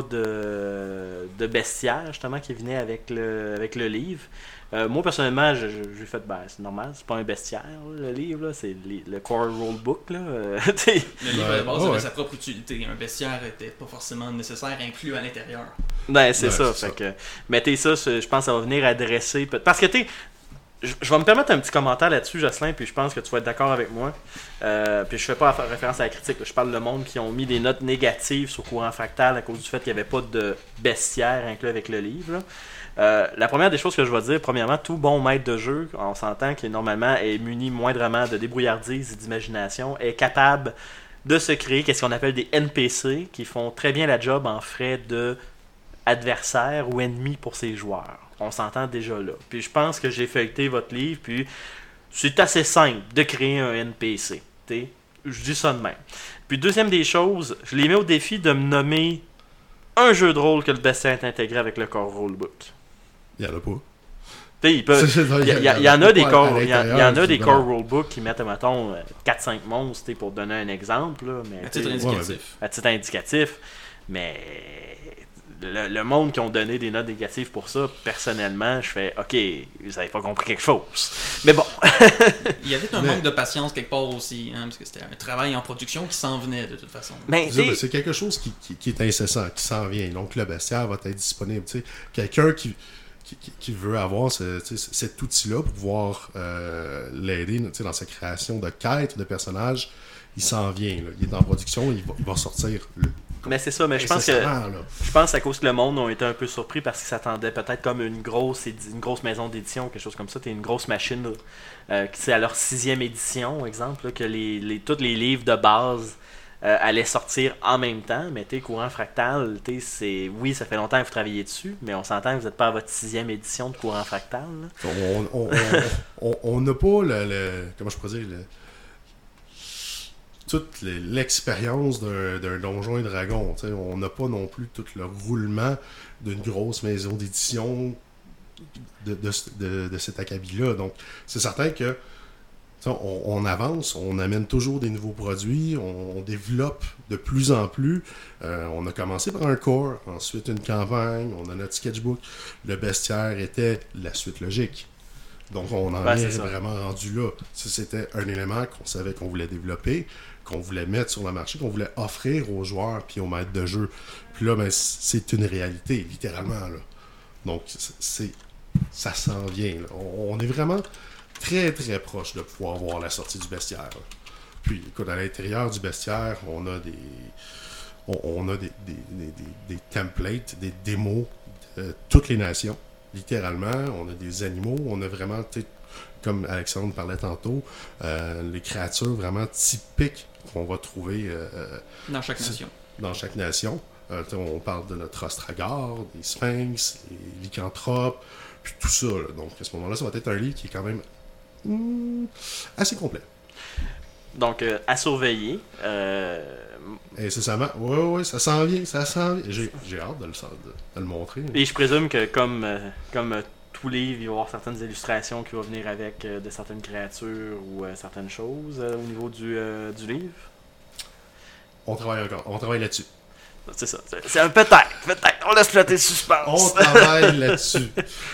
de bestiaire justement qui venait avec le livre. Moi personnellement, j'ai fait c'est normal, c'est pas un bestiaire là, le livre, là, c'est le core rulebook là. Le livre à la base avait sa propre utilité, un bestiaire n'était pas forcément nécessaire inclus à l'intérieur. C'est ça, fait que mettez ça, je pense que ça va venir adresser parce que je vais me permettre un petit commentaire là-dessus, Jocelyn, puis je pense que tu vas être d'accord avec moi. Puis je fais pas référence à la critique, là. Je parle de monde qui ont mis des notes négatives sur Courant Fractal à cause du fait qu'il n'y avait pas de bestiaire inclus avec le livre. La première des choses que je vais dire, premièrement, tout bon maître de jeu, on s'entend qu'il normalement est muni moindrement de débrouillardise et d'imagination, est capable de se créer qu'est-ce qu'on appelle des NPC qui font très bien la job en frais de adversaires ou ennemis pour ses joueurs. On s'entend déjà là. Puis je pense que j'ai feuilleté votre livre, puis c'est assez simple de créer un NPC. Je dis ça de même. Puis deuxième des choses, je l'ai mis au défi de me nommer un jeu de rôle que le bestiaire est intégré avec le core rulebook. Il n'y en a pas. Il y en a des core rulebooks qui mettent, mettons, 4-5 monstres pour donner un exemple. Là, mais, à titre indicatif. Mais le monde qui ont donné des notes négatives pour ça, personnellement, je fais OK, vous n'avez pas compris quelque chose. Mais bon. Il y avait un manque de patience quelque part aussi, hein, parce que c'était un travail en production qui s'en venait de toute façon. C'est quelque chose qui est incessant, qui s'en vient. Donc le bestiaire va être disponible. Quelqu'un qui veut avoir cet outil-là pour pouvoir l'aider dans sa création de quêtes, de personnages, il s'en vient. Là. Il est en production, il va sortir. Mais c'est ça, mais je pense que à cause que le monde ont été un peu surpris parce qu'ils s'attendaient peut-être comme une grosse maison d'édition, quelque chose comme ça, une grosse machine qui c'est à leur 6e édition, exemple, là, que tous les livres de base allaient sortir en même temps, mais Courant Fractal, oui, ça fait longtemps que vous travaillez dessus, mais on s'entend que vous n'êtes pas à votre 6e édition de Courant Fractal. On n'a pas comment je pourrais dire toute l'expérience d'un Donjon et Dragon. On n'a pas non plus tout le roulement d'une grosse maison d'édition de cet acabit-là. Donc, c'est certain que On avance, on amène toujours des nouveaux produits, on développe de plus en plus. On a commencé par un core, ensuite une campagne, on a notre sketchbook. Le bestiaire était la suite logique. Donc on en est vraiment rendu là. C'était un élément qu'on savait qu'on voulait développer, qu'on voulait mettre sur le marché, qu'on voulait offrir aux joueurs puis aux maîtres de jeu. Puis là, c'est une réalité, littéralement. Là. Donc ça s'en vient. Là. On est vraiment très très proche de pouvoir voir la sortie du bestiaire. Là. Puis écoute, à l'intérieur du bestiaire, on a des templates, des démos de toutes les nations. Littéralement, on a des animaux, on a vraiment, comme Alexandre parlait tantôt, les créatures vraiment typiques qu'on va trouver dans chaque nation. Dans chaque nation. On parle de notre ostragar, des sphinx, les lycanthropes, puis tout ça. Là. Donc à ce moment-là, ça va être un livre qui est quand même assez complet. Donc, à surveiller. Incessamment. Oui, ça s'en vient, J'ai hâte de le montrer. Et je présume que comme tout livre, il va y avoir certaines illustrations qui vont venir avec de certaines créatures ou certaines choses au niveau du livre. On travaille là-dessus. C'est ça. C'est un peut-être. On laisse flotter le suspense. On travaille là-dessus.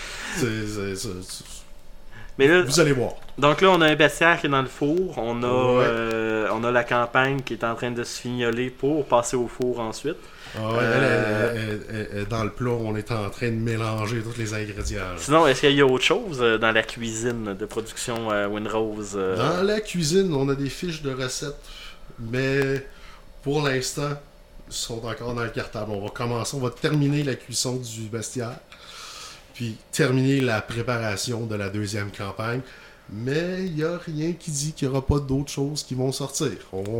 Mais là, vous allez voir. Donc là, on a un bestiaire qui est dans le four. On a la campagne qui est en train de se fignoler pour passer au four ensuite. Dans le plat, on est en train de mélanger tous les ingrédients. Sinon, est-ce qu'il y a autre chose dans la cuisine de production Windrose? Dans la cuisine, on a des fiches de recettes. Mais pour l'instant, ils sont encore dans le cartable. On va terminer la cuisson du bestiaire. Puis terminer la préparation de la deuxième campagne. Mais il n'y a rien qui dit qu'il n'y aura pas d'autres choses qui vont sortir.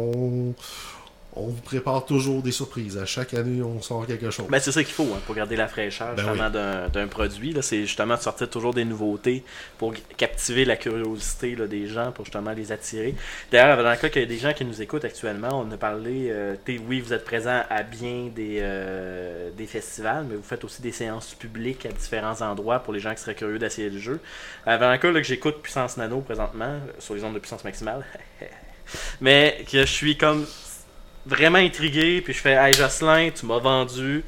On vous prépare toujours des surprises. À chaque année, on sort quelque chose. Ben, c'est ça qu'il faut pour garder la fraîcheur d'un produit. Là, c'est justement de sortir toujours des nouveautés pour captiver la curiosité des gens, pour justement les attirer. D'ailleurs, dans le cas qu'il y a des gens qui nous écoutent actuellement, on a parlé, oui, vous êtes présents à bien des festivals, mais vous faites aussi des séances publiques à différents endroits pour les gens qui seraient curieux d'essayer le jeu. Dans le cas que j'écoute Puissance Nano présentement, sur les ondes de Puissance Maximale, mais que je suis comme vraiment intrigué, puis je fais « Hey Jocelyn, tu m'as vendu,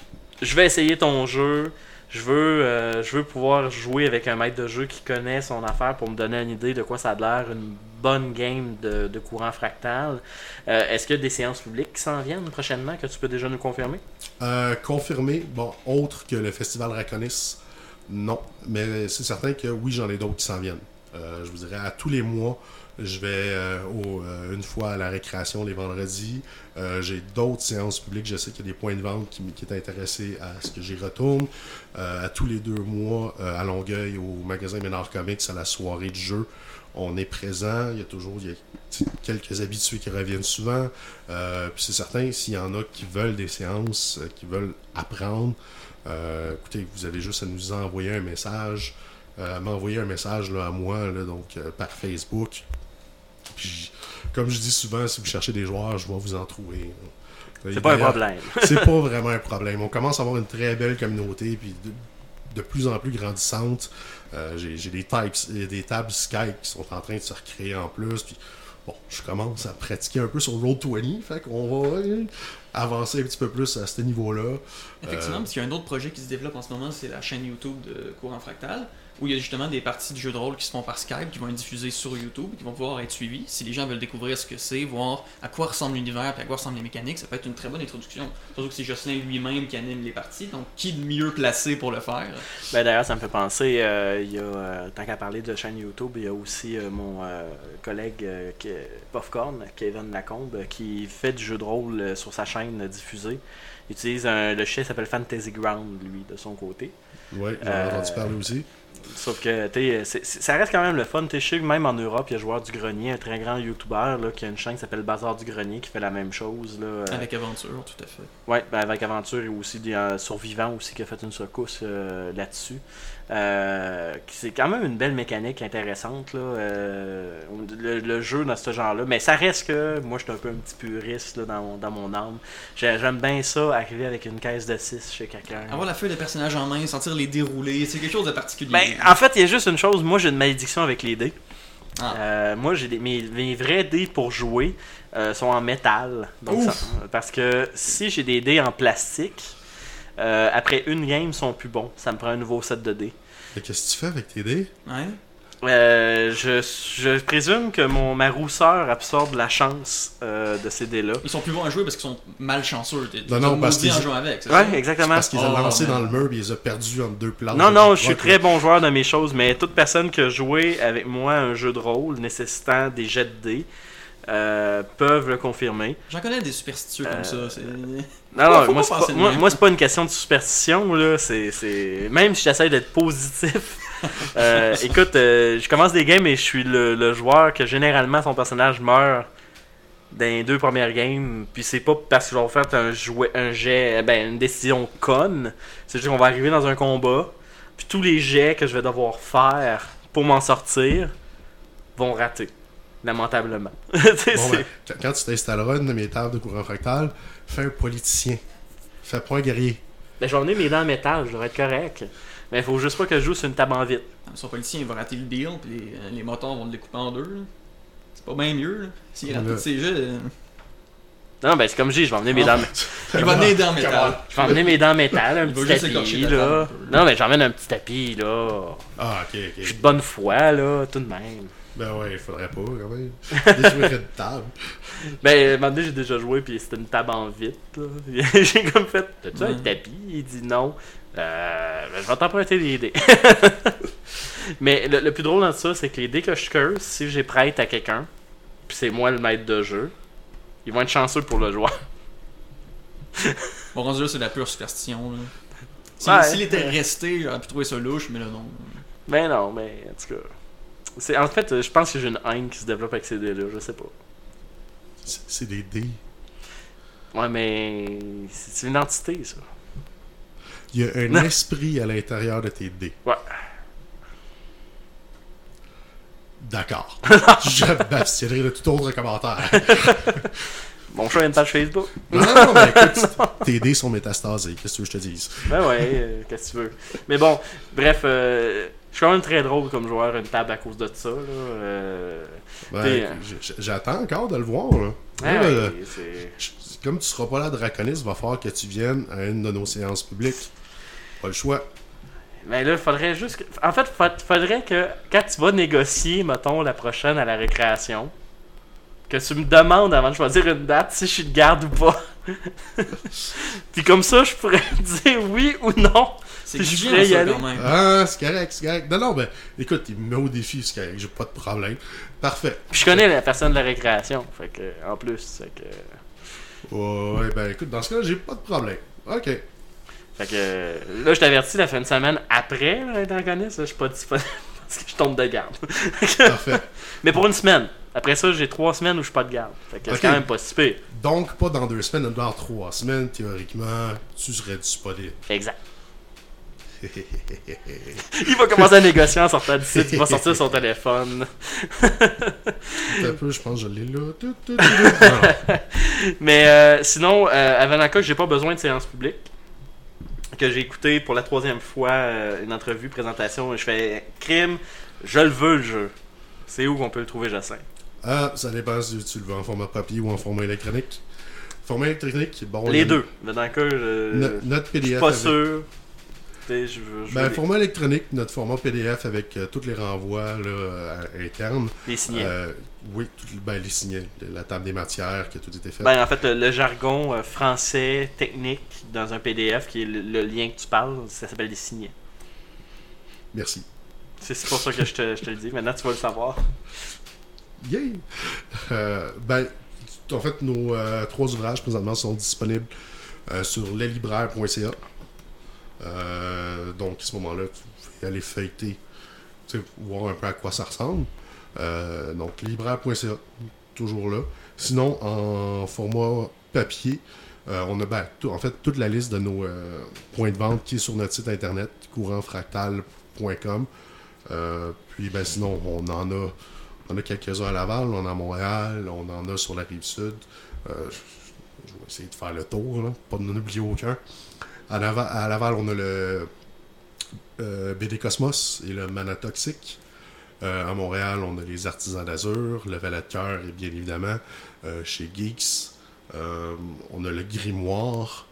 je vais essayer ton jeu, je veux pouvoir jouer avec un maître de jeu qui connaît son affaire pour me donner une idée de quoi ça a l'air, une bonne game de courant fractal. Est-ce qu'il y a des séances publiques qui s'en viennent prochainement que tu peux déjà nous confirmer? Confirmer, autre que le Festival Raconis, non, mais c'est certain que oui, j'en ai d'autres qui s'en viennent. Je vous dirais, à tous les mois, je vais une fois à la récréation les vendredis. J'ai d'autres séances publiques. Je sais qu'il y a des points de vente qui est intéressés à ce que j'y retourne. À tous les 2 mois, à Longueuil, au magasin Ménard Comics, à la soirée du jeu, on est présent. Il y a quelques habitués qui reviennent souvent. Puis c'est certain, s'il y en a qui veulent des séances, qui veulent apprendre, écoutez, vous avez juste à nous envoyer un message. M'envoyer un message à moi, donc par Facebook. Puis, comme je dis souvent, si vous cherchez des joueurs, je vais vous en trouver. C'est pas un problème. C'est pas vraiment un problème. On commence à avoir une très belle communauté, puis de plus en plus grandissante. J'ai des tables Skype qui sont en train de se recréer en plus. Puis, bon, je commence à pratiquer un peu sur Roll20, fait qu'on va avancer un petit peu plus à ce niveau-là. Effectivement, parce qu'il y a un autre projet qui se développe en ce moment, c'est la chaîne YouTube de Courant Fractal, où il y a justement des parties de jeux de rôle qui se font par Skype, qui vont être diffusées sur YouTube, qui vont pouvoir être suivies. Si les gens veulent découvrir ce que c'est, voir à quoi ressemble l'univers et à quoi ressemblent les mécaniques, ça peut être une très bonne introduction. Surtout que c'est Jocelyn lui-même qui anime les parties, donc qui de mieux placé pour le faire? D'ailleurs, ça me fait penser, tant qu'à parler de chaîne YouTube, il y a aussi mon collègue Popcorn, Kevin Lacombe, qui fait du jeu de rôle sur sa chaîne diffusée. Il utilise le chien qui s'appelle Fantasy Ground, lui, de son côté. Oui, j'en ai entendu parler aussi. Sauf que ça reste quand même le fun. Je sais que même en Europe, il y a Joueur du Grenier, un très grand YouTuber qui a une chaîne qui s'appelle Bazar du Grenier qui fait la même chose. Avec Aventure, tout à fait. Oui, avec Aventure et aussi des Survivants aussi qui a fait une secousse là-dessus. C'est quand même une belle mécanique intéressante. Le jeu dans ce genre-là. Mais ça reste que moi, je suis un peu un petit puriste dans mon âme. J'aime bien ça, arriver avec une caisse de 6 chez quelqu'un. Avoir la feuille de personnage en main, sentir les dés rouler, c'est quelque chose de particulier. En fait, il y a juste une chose. Moi, j'ai une malédiction avec les dés. Moi, j'ai mes vrais dés pour jouer sont en métal. Donc parce que si j'ai des dés en plastique, après une game, ils sont plus bons. Ça me prend un nouveau set de dés. Et qu'est-ce que tu fais avec tes dés? Ouais. Je présume que ma rousseur absorbe la chance de ces dés-là. Ils sont plus bons à jouer parce qu'ils sont malchanceux. Non, parce qu'ils en jouant avec. Ouais, exactement. Parce qu'ils ont lancé dans le mur et ils ont perdu entre deux planches. Non, je suis très bon joueur de mes choses, mais toute personne qui a joué avec moi à un jeu de rôle nécessitant des jets de dés peuvent le confirmer. J'en connais des superstitieux comme ça. Non, moi c'est pas une question de superstition là. C'est même si j'essaie d'être positif. Écoute, je commence des games et je suis le joueur que généralement son personnage meurt dans les 2 premières games. Puis c'est pas parce que je vais faire une décision conne. C'est juste qu'on va arriver dans un combat. Puis tous les jets que je vais devoir faire pour m'en sortir vont rater. Lamentablement. Quand tu t'installeras une de mes tables de courant fractal, fais un politicien. Fais pas un guerrier. Ben, je vais emmener mes dents en métal, je devrais être correct. Mais il faut juste pas que je joue sur une table en vitre. Son politicien il va rater le deal, puis les moteurs vont le découper en 2. Là. C'est pas bien mieux. S'il rate tous ses jeux. Non, ben c'est comme je dis, je vais emmener mes dents. Il va emmener des dents en métal. Je vais emmener mes dents en métal, un petit tapis là. Non, mais j'emmène un petit tapis là. Ah, ok. Je suis de bonne foi là, tout de même. Ben ouais, il faudrait pas quand même. Détruire une table. Ben, à un moment donné, j'ai déjà joué, puis c'était une table en vitre. J'ai comme fait, t'as-tu un tapis? Il dit non. Je vais t'emprunter des dés. Mais le plus drôle dans ça, c'est que les dés que je curse, si j'ai prête à quelqu'un, puis c'est moi le maître de jeu, ils vont être chanceux pour le joueur. Bon, rendu là, c'est de la pure superstition. Là. S'il était resté, j'aurais pu trouver ça louche, mais là, non. Ben non, mais en tout cas. En fait, je pense que j'ai une haine qui se développe avec ces dés-là, je sais pas. C'est des dés. Ouais, mais c'est une entité, ça. Il y a un esprit à l'intérieur de tes dés. Ouais. D'accord. Je m'abstiendrai de tout autre commentaire. Mon chat a une page Facebook. Non, mais écoute, tes dés sont métastasés. Qu'est-ce que tu veux que je te dise? Ben ouais, qu'est-ce que tu veux. Mais bon, bref, je suis quand même très drôle comme joueur une table à cause de ça. Là. J'attends encore de le voir. Là. Comme tu seras pas là, Draconis, il va falloir que tu viennes à une de nos séances publiques. Pas le choix. Mais là, il faudrait juste... En fait, faudrait que quand tu vas négocier, mettons, la prochaine à la récréation, que tu me demandes avant de choisir une date si je suis de garde ou pas. Puis comme ça, je pourrais dire oui ou non. C'est si je pourrais y aller. Quand même. Ah, c'est correct. Non, ben, écoute, il me met au défi, c'est correct, j'ai pas de problème. Parfait. Puis je connais la personne de la récréation, fait que, en plus, fait que... Ouais, ben écoute, dans ce cas-là, j'ai pas de problème. Ok. Fait que, là, je t'avertis, la fin de semaine après, Draconis, je suis pas disponible parce que je tombe de garde. Parfait. Mais pour une semaine. Après ça, j'ai 3 semaines où je suis pas de garde. Fait que c'est quand même pas si pire. Donc, pas dans 2 semaines, dans 3 semaines, théoriquement, tu serais disponible. Exact. Il va commencer à négocier en sortant du site. Il va sortir son téléphone. Un peu, je pense que je l'ai là. Mais sinon, à Vanaka, j'ai pas besoin de séance publique. Que j'ai écouté pour la 3e fois une entrevue, présentation. Je fais crime, je le veux le jeu. C'est où qu'on peut le trouver, Jocelyn? Ça dépend si tu le veux en format papier ou en format électronique. Format électronique, bon. Les deux. Mais dans le cas, notre PDF. Je suis pas sûr. Format électronique, notre format PDF avec tous les renvois là, internes. Les signés. Oui, les signés. La table des matières, que tout était fait. Ben, en fait, le jargon français technique dans un PDF, qui est le lien que tu parles, ça s'appelle des signés. Merci. C'est pour ça que je te le dis. Maintenant, tu vas le savoir. Yeah! En fait, nos 3 ouvrages présentement sont disponibles sur leslibraires.ca. Donc, à ce moment-là, tu pouvez aller feuilleter, voir un peu à quoi ça ressemble. Donc, libraire.ca, toujours là. Sinon, en format papier, on a en fait toute la liste de nos points de vente qui est sur notre site internet, courantfractal.com. Puis, sinon, on en a quelques-uns à Laval, on en a à Montréal, on en a sur la Rive-Sud. Je vais essayer de faire le tour, là, pas de n'en oublier aucun. À Laval, on a le BD Cosmos et le Mana Toxique. À Montréal, on a les Artisans d'Azur, le Valet de Cœur, et bien évidemment, chez Geeks, on a le Grimoire.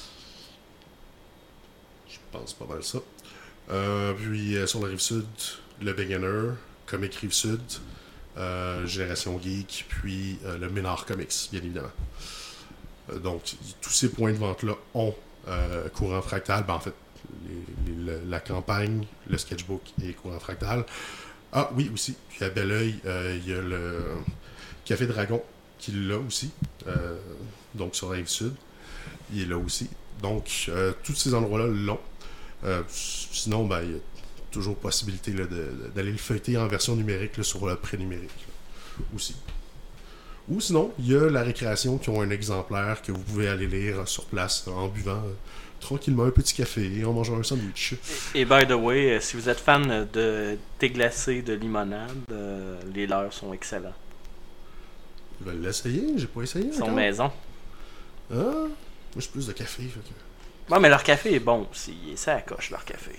Je pense pas mal ça. Puis sur la Rive-Sud, le Beginner, Comic Rive-Sud, Génération Geek, puis le Ménard Comics, bien évidemment. Donc, tous ces points de vente-là ont Courant Fractal. Ben, en fait, la campagne, le sketchbook et Courant Fractal. Ah oui, aussi. Puis à Belleuil, il y a le Café Dragon qui l'a aussi. Donc sur la Rive-Sud, il est là aussi. Donc, tous ces endroits-là l'ont. Sinon, ben, il y a toujours possibilité là, d'aller le feuilleter en version numérique là, sur le pré-numérique là, aussi. Ou sinon, il y a la récréation qui ont un exemplaire que vous pouvez aller lire sur place en buvant tranquillement un petit café et en mangeant un sandwich. Et by the way, si vous êtes fan de thé glacé de limonade, les leurs sont excellents. Ils veulent l'essayer? J'ai pas essayé Ils sont encore. maison. Ah, moi je suis plus de café. Fait que... Ouais, mais leur café est bon aussi. Ça coche leur café.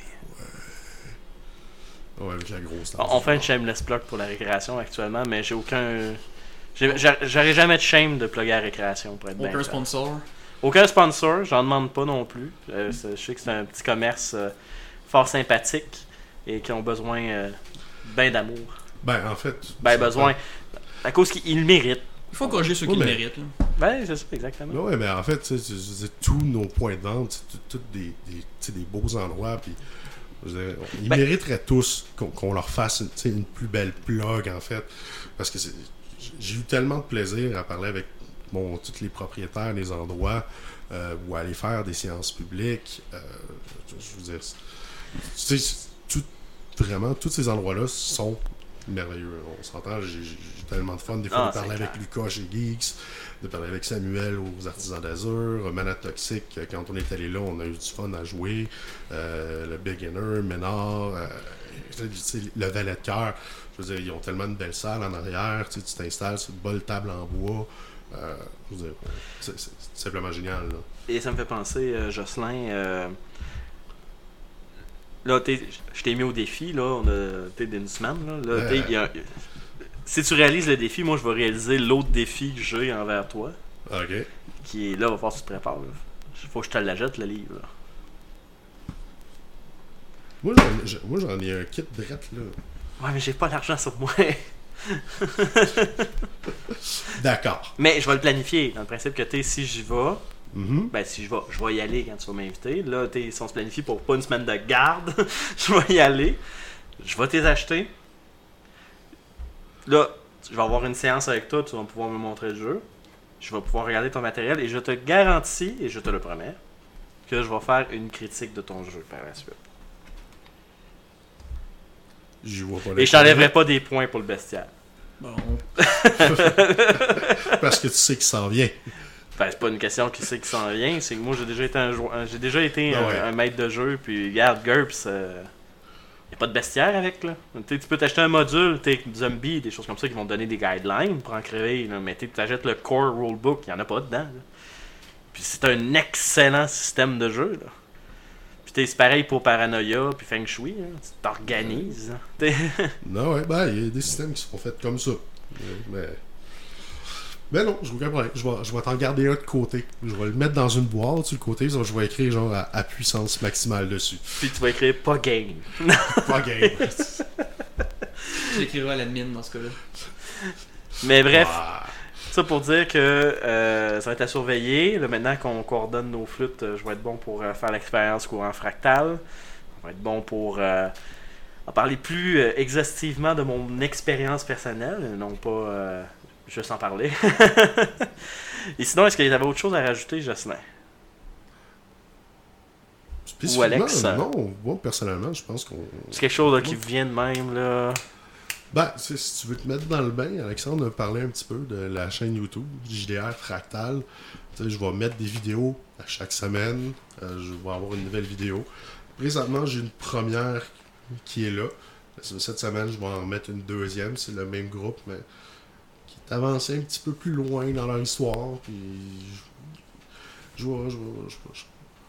Ouais, avec la grosse. On fait une shameless plug pour la récréation actuellement, mais j'ai aucun... J'aurais jamais de shame de plugger la récréation pour être bien. Aucun sponsor? Aucun sponsor, j'en demande pas non plus. Je sais que c'est un petit commerce fort sympathique et qui ont besoin ben d'amour. Ben, en fait... Ben, besoin... À cause qu'ils le méritent. Il faut encourager ceux qui le méritent. Là. Ben, c'est ça, exactement. Ouais, mais en fait, tous nos points de vente, c'est tous des beaux endroits, puis... Ils mériteraient tous qu'on leur fasse une plus belle plug, en fait. Parce que j'ai eu tellement de plaisir à parler avec tous les propriétaires des endroits ou à aller faire des séances publiques. Je veux dire, vraiment, tous ces endroits-là sont merveilleux. On s'entend, j'ai tellement de fun des fois de parler avec Lucas chez Geeks, de parler avec Samuel aux Artisans d'Azur, Mana Toxic, quand on est allé là, on a eu du fun à jouer, le Beginner, Ménard, le Valet de Cœur. Je veux dire, ils ont tellement de belles salles en arrière, tu t'installes sur une bonne table en bois. Je veux dire, c'est simplement génial. Là. Et ça me fait penser, Jocelyn, là, je t'ai mis au défi, là, on a d'une semaine, là, si tu réalises le défi, moi je vais réaliser l'autre défi que j'ai envers toi. Ok. Qui est là, il va falloir que tu te prépares. Il faut que je te l'achète, le livre. Là. Moi j'en ai un kit drette, là. Ouais, mais j'ai pas l'argent sur moi. D'accord. Mais je vais le planifier, dans le principe que si j'y vais, ben si je vais y aller quand tu vas m'inviter. Là, si on se planifie pour pas une semaine de garde, je vais y aller. Je vais t'les acheter. Là, je vais avoir une séance avec toi, tu vas pouvoir me montrer le jeu. Je vais pouvoir regarder ton matériel et je te garantis, et je te le promets, que je vais faire une critique de ton jeu par la suite. J'y vois pas et je t'enlèverai pas des points pour le bestiaire. Bon. Parce que tu sais qu'il s'en vient. Ben, c'est pas une question qui sait qu'il s'en vient, c'est que moi j'ai déjà été un maître de jeu, puis regarde, GURPS, y a pas de bestiaire avec, là. Tu peux t'acheter un module, zombie, des choses comme ça qui vont te donner des guidelines pour en créer, là, mais tu t'achètes le core rulebook, y en a pas dedans, là. Puis c'est un excellent système de jeu, là. Puis c'est pareil pour Paranoia, puis Feng Shui, là. Tu t'organises. Non, ouais, ben, il y a des systèmes qui sont faits comme ça. Mais non, je vais t'en garder un de côté. Je vais le mettre dans une boîte sur le côté, je vais écrire genre à puissance maximale dessus. Puis tu vas écrire pas game. Pas game. Je l'écrirai à l'admin dans ce cas-là. Mais bref, ça pour dire que ça va être à surveiller. Là, maintenant qu'on coordonne nos flûtes, je vais être bon pour faire l'expérience courant fractal. Je vais être bon pour en parler plus exhaustivement de mon expérience personnelle, non pas juste en parler. Et sinon, est-ce qu'il y avait autre chose à rajouter, Jocelyn? Ou Alex? Non, moi personnellement, je pense qu'on... C'est quelque chose là, qui vient de même, là... Ben, si tu veux te mettre dans le bain, Alexandre a parlé un petit peu de la chaîne YouTube, JDR Fractal. Tu sais, je vais mettre des vidéos à chaque semaine. Je vais avoir une nouvelle vidéo. Présentement, j'ai une première qui est là. Cette semaine, je vais en mettre une deuxième. C'est le même groupe, mais qui est avancé un petit peu plus loin dans leur histoire. Puis je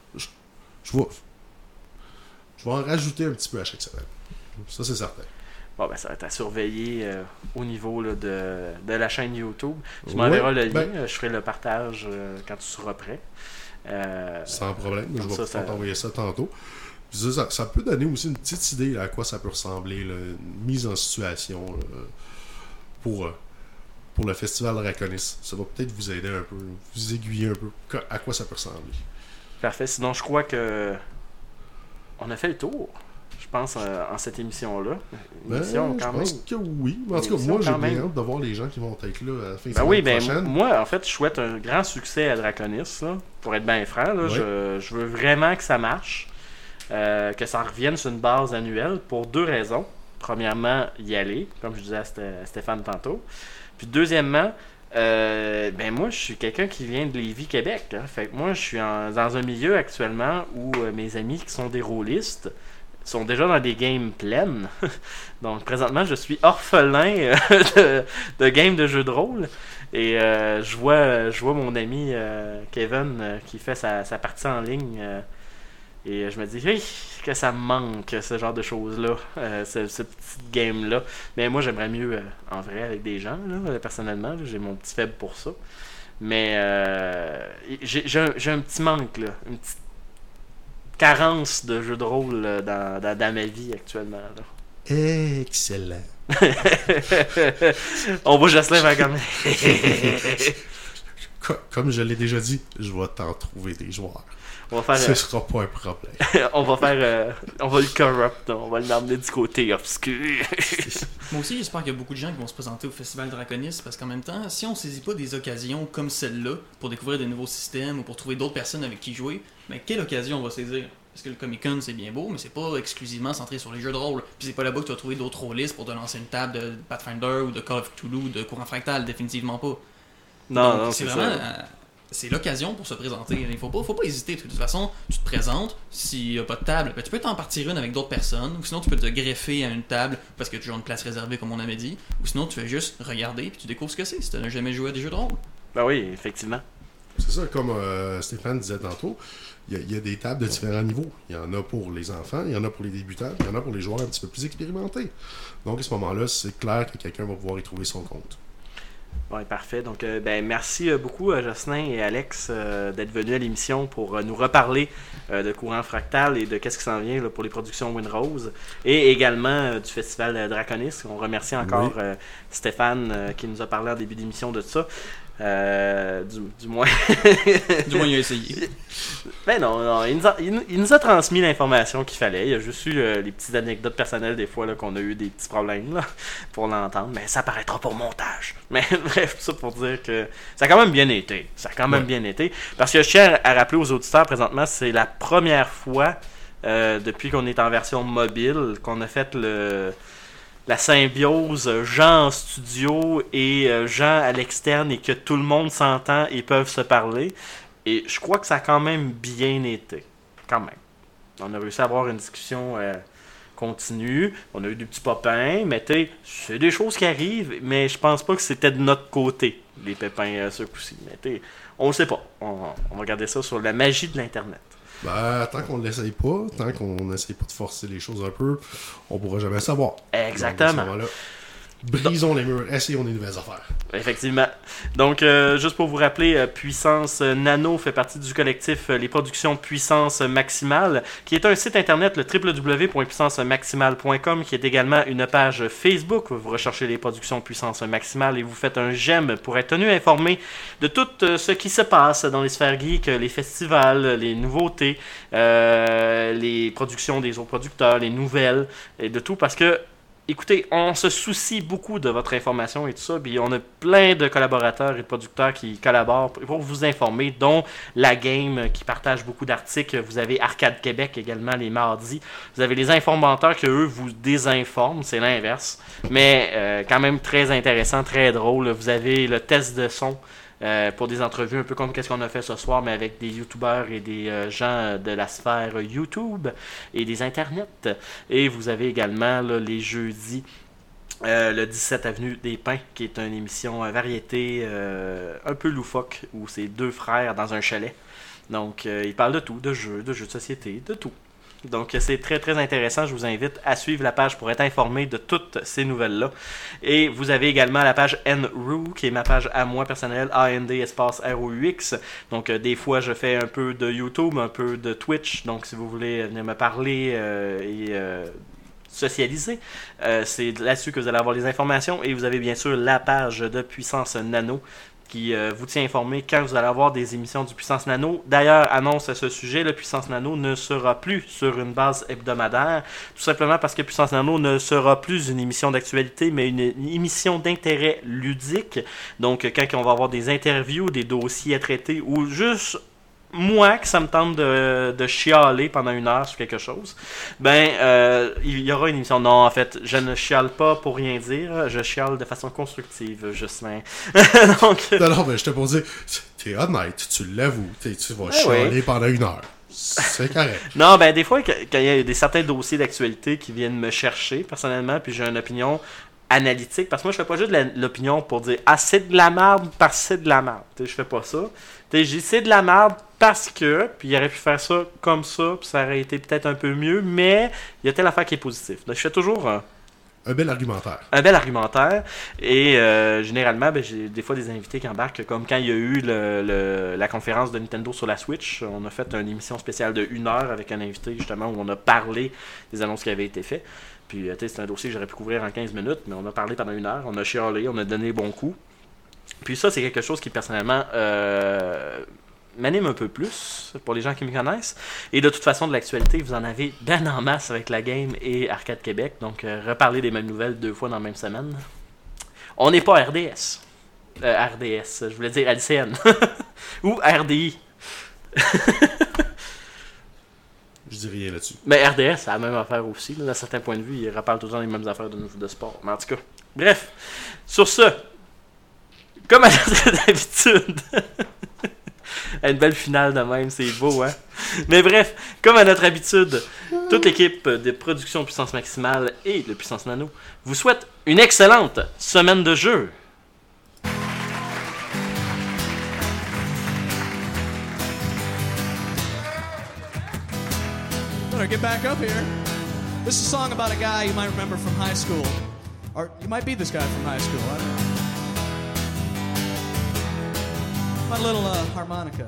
vais en rajouter un petit peu à chaque semaine. Ça, c'est certain. Bon, ben, ça va être à surveiller au niveau là, de la chaîne YouTube. Tu m'enverras le lien, je ferai le partage quand tu seras prêt. Sans problème, je vais t'envoyer ça tantôt. Ça peut donner aussi une petite idée à quoi ça peut ressembler, là, une mise en situation pour le festival Draconis. Ça va peut-être vous aider un peu, vous aiguiller un peu à quoi ça peut ressembler. Parfait, sinon je crois que on a fait le tour. Je pense en cette émission-là. Je pense que oui. En tout cas, moi, j'ai bien hâte de voir les gens qui vont être là à la fin de semaine prochaine. Moi, en fait, je souhaite un grand succès à Draconis. Là, pour être bien franc, là, je veux vraiment que ça marche. Que ça revienne sur une base annuelle pour 2 raisons. Premièrement, y aller, comme je disais à Stéphane tantôt. Puis deuxièmement, moi, je suis quelqu'un qui vient de Lévis, Québec. Hein. Fait que moi, je suis dans un milieu actuellement où mes amis qui sont des rôlistes sont déjà dans des games pleines. Donc, présentement, je suis orphelin de games de jeux de rôle. Et je vois mon ami Kevin qui fait sa partie en ligne. Et je me dis, que ça me manque, ce genre de choses-là, ce petit game-là. Mais moi, j'aimerais mieux en vrai avec des gens, là, personnellement. Là, j'ai mon petit faible pour ça. Mais j'ai un petit manque, là, une petite carence de jeux de rôle dans ma vie actuellement. Là. Excellent. On voit Jocelyn faire comme... Comme je l'ai déjà dit, je vais t'en trouver des joueurs. Ce sera pas un problème. On va le corrupt, on va l'emmener du côté obscur. Moi aussi, j'espère qu'il y a beaucoup de gens qui vont se présenter au Festival Draconis, parce qu'en même temps, si on saisit pas des occasions comme celle-là pour découvrir de nouveaux systèmes ou pour trouver d'autres personnes avec qui jouer, mais quelle occasion on va saisir? Parce que le Comic-Con, c'est bien beau, mais c'est pas exclusivement centré sur les jeux de rôle. Puis c'est pas là-bas que tu vas trouver d'autres rôlistes pour te lancer une table de Pathfinder ou de Call of Cthulhu ou de Courant Fractal, définitivement pas. Non, c'est vraiment... c'est l'occasion pour se présenter. Il faut pas hésiter. De toute façon, tu te présentes. S'il n'y a pas de table, tu peux t'en partir une avec d'autres personnes. Ou sinon, tu peux te greffer à une table parce que tu as toujours une place réservée, comme on avait dit. Ou sinon, tu fais juste regarder puis tu découvres ce que c'est si tu n'as jamais joué à des jeux de rôle. Ben oui, effectivement. C'est ça, comme Stéphane disait tantôt. Il y a des tables de différents niveaux. Il y en a pour les enfants, il y en a pour les débutants, il y en a pour les joueurs un petit peu plus expérimentés. Donc, à ce moment-là, c'est clair que quelqu'un va pouvoir y trouver son compte. Oui, parfait. Donc, merci beaucoup, Jocelyn et Alex, d'être venus à l'émission pour nous reparler de Courant Fractal et de qu'est-ce qui s'en vient là, pour les productions Windrose. Et également du festival Draconis. On remercie encore Stéphane qui nous a parlé en début d'émission de ça. Du moins. Du moins, il a essayé. Ben non, il nous a transmis l'information qu'il fallait. Il y a juste eu les petites anecdotes personnelles des fois là, qu'on a eu des petits problèmes là, pour l'entendre. Mais ça paraîtra pour montage. Mais bref, tout ça pour dire que ça a quand même bien été. Parce que je tiens à rappeler aux auditeurs présentement, c'est la première fois depuis qu'on est en version mobile qu'on a fait la symbiose gens en studio et gens à l'externe et que tout le monde s'entend et peuvent se parler. Et je crois que ça a quand même bien été. Quand même. On a réussi à avoir une discussion continue. On a eu des petits pépins, mais c'est des choses qui arrivent, mais je pense pas que c'était de notre côté, les pépins ce coup-ci. Mais on le sait pas. On va regarder ça sur la magie de l'Internet. Ben, tant qu'on ne l'essaye pas, tant qu'on n'essaye pas de forcer les choses un peu, on pourra jamais savoir. Exactement. Donc, à ce moment-là, brisons les murs, essayons des nouvelles affaires. Effectivement. Donc, juste pour vous rappeler, Puissance Nano fait partie du collectif Les Productions Puissance Maximale, qui est un site internet, le www.puissancemaximale.com, qui est également une page Facebook. Vous recherchez Les Productions Puissance Maximale et vous faites un j'aime pour être tenu informé de tout ce qui se passe dans les sphères geeks, les festivals, les nouveautés, les productions des autres producteurs, les nouvelles, et de tout, parce que écoutez, on se soucie beaucoup de votre information et tout ça, puis on a plein de collaborateurs et de producteurs qui collaborent pour vous informer, dont La Game qui partage beaucoup d'articles. Vous avez Arcade Québec également les mardis. Vous avez les informateurs qui, eux, vous désinforment, c'est l'inverse, mais quand même très intéressant, très drôle. Vous avez le test de son pour des entrevues, un peu comme qu'est-ce qu'on a fait ce soir, mais avec des youtubeurs et des gens de la sphère YouTube et des internets. Et vous avez également là, les jeudis, le 17 Avenue des Pins, qui est une émission variété un peu loufoque, où c'est deux frères dans un chalet. Donc, ils parlent de tout, de jeux de société, de tout. Donc c'est très très intéressant, je vous invite à suivre la page pour être informé de toutes ces nouvelles-là. Et vous avez également la page NRU, qui est ma page à moi personnelle, AND espace ROUX. Donc des fois je fais un peu de YouTube, un peu de Twitch, donc si vous voulez venir me parler socialiser, c'est là-dessus que vous allez avoir les informations. Et vous avez bien sûr la page de Puissance Nano, qui vous tient informé quand vous allez avoir des émissions du Puissance Nano. D'ailleurs, annonce à ce sujet, le Puissance Nano ne sera plus sur une base hebdomadaire, tout simplement parce que Puissance Nano ne sera plus une émission d'actualité, mais une émission d'intérêt ludique. Donc, quand on va avoir des interviews, des dossiers à traiter, ou juste moi, que ça me tente de chialer pendant 1 heure sur quelque chose, il y aura une émission. Non, en fait, je ne chiale pas pour rien dire, je chiale de façon constructive, Justin. Donc... Non, mais je te pose dire, t'es honnête, tu l'avoues, tu vas chialer pendant 1 heure. C'est correct. Non, des fois, quand il y a certains dossiers d'actualité qui viennent me chercher, personnellement, puis j'ai une opinion analytique, parce que moi, je fais pas juste l'opinion pour dire « Ah, c'est de la merde parce que c'est de la merde ». Je fais pas ça. J'ai dit « C'est de la merde parce que », puis il aurait pu faire ça comme ça, puis ça aurait été peut-être un peu mieux, mais il y a telle affaire qui est positive. Donc, je fais toujours un bel argumentaire. Un bel argumentaire. Et généralement, j'ai des fois des invités qui embarquent, comme quand il y a eu la conférence de Nintendo sur la Switch. On a fait une émission spéciale de 1 heure avec un invité, justement, où on a parlé des annonces qui avaient été faites. Puis, c'est un dossier que j'aurais pu couvrir en 15 minutes, mais on a parlé pendant 1 heure, on a chialé, on a donné bons coups. Puis ça, c'est quelque chose qui, personnellement, m'anime un peu plus, pour les gens qui me connaissent. Et de toute façon, de l'actualité, vous en avez ben en masse avec la game et Arcade Québec. Donc, reparler des mêmes nouvelles 2 fois dans la même semaine. On n'est pas RDS. RDS, je voulais dire LCN. Ou RDI. Je dis rien là-dessus. Mais RDS, c'est la même affaire aussi. D'un certain point de vue, ils reparlent toujours les mêmes affaires de sport. Mais en tout cas, bref. Sur ce, comme à notre habitude... Une belle finale de même, c'est beau, hein? Mais bref, comme à notre habitude, toute l'équipe de production Puissance Maximale et de Puissance Nano vous souhaite une excellente semaine de jeu. Better get back up here. This is a song about a guy you might remember from high school. Or you might be this guy from high school, I don't know. My little harmonica.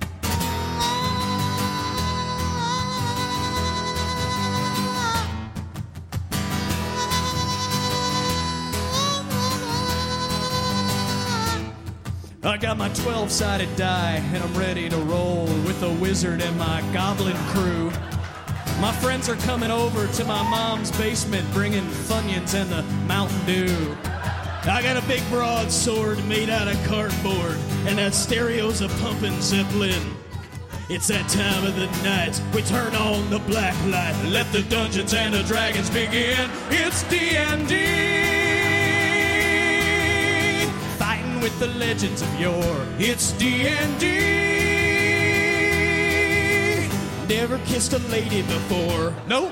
I got my 12-sided die, and I'm ready to roll with the wizard and my goblin crew. My friends are coming over to my mom's basement, bringing Funyuns and the Mountain Dew. I got a big broadsword made out of cardboard, and that stereo's a pumping Zeppelin. It's that time of the night, we turn on the black light, let the Dungeons and the Dragons begin. It's D&D, fighting with the legends of yore. It's D&D, never kissed a lady before. Nope.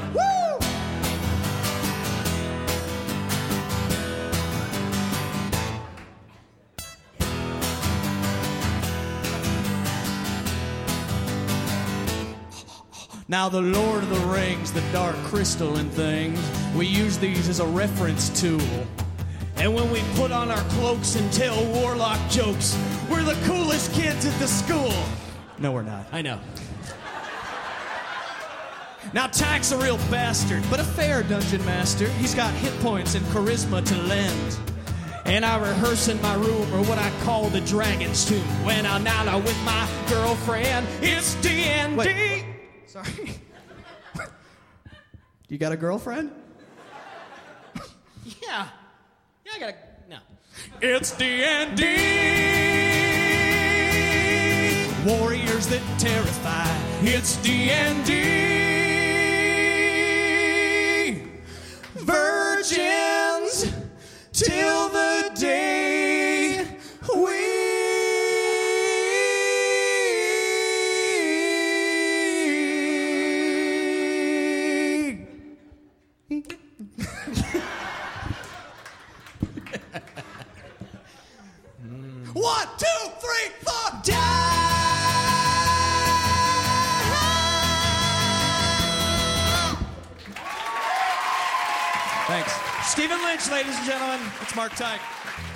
Now the Lord of the Rings, the Dark Crystal and things, we use these as a reference tool. And when we put on our cloaks and tell warlock jokes, we're the coolest kids at the school. No, we're not. I know. Now Tack's a real bastard, but a fair dungeon master. He's got hit points and charisma to lend. And I rehearse in my room, or what I call the Dragon's Tomb, when I'm out with my girlfriend. It's D&D. Wait. Sorry. You got a girlfriend? Yeah, I got a... No. It's D&D. Warriors that terrify. It's D&D. Virgins till the day we... One, two, three, four, die! Thanks. Stephen Lynch, ladies and gentlemen. It's Mark Tyke.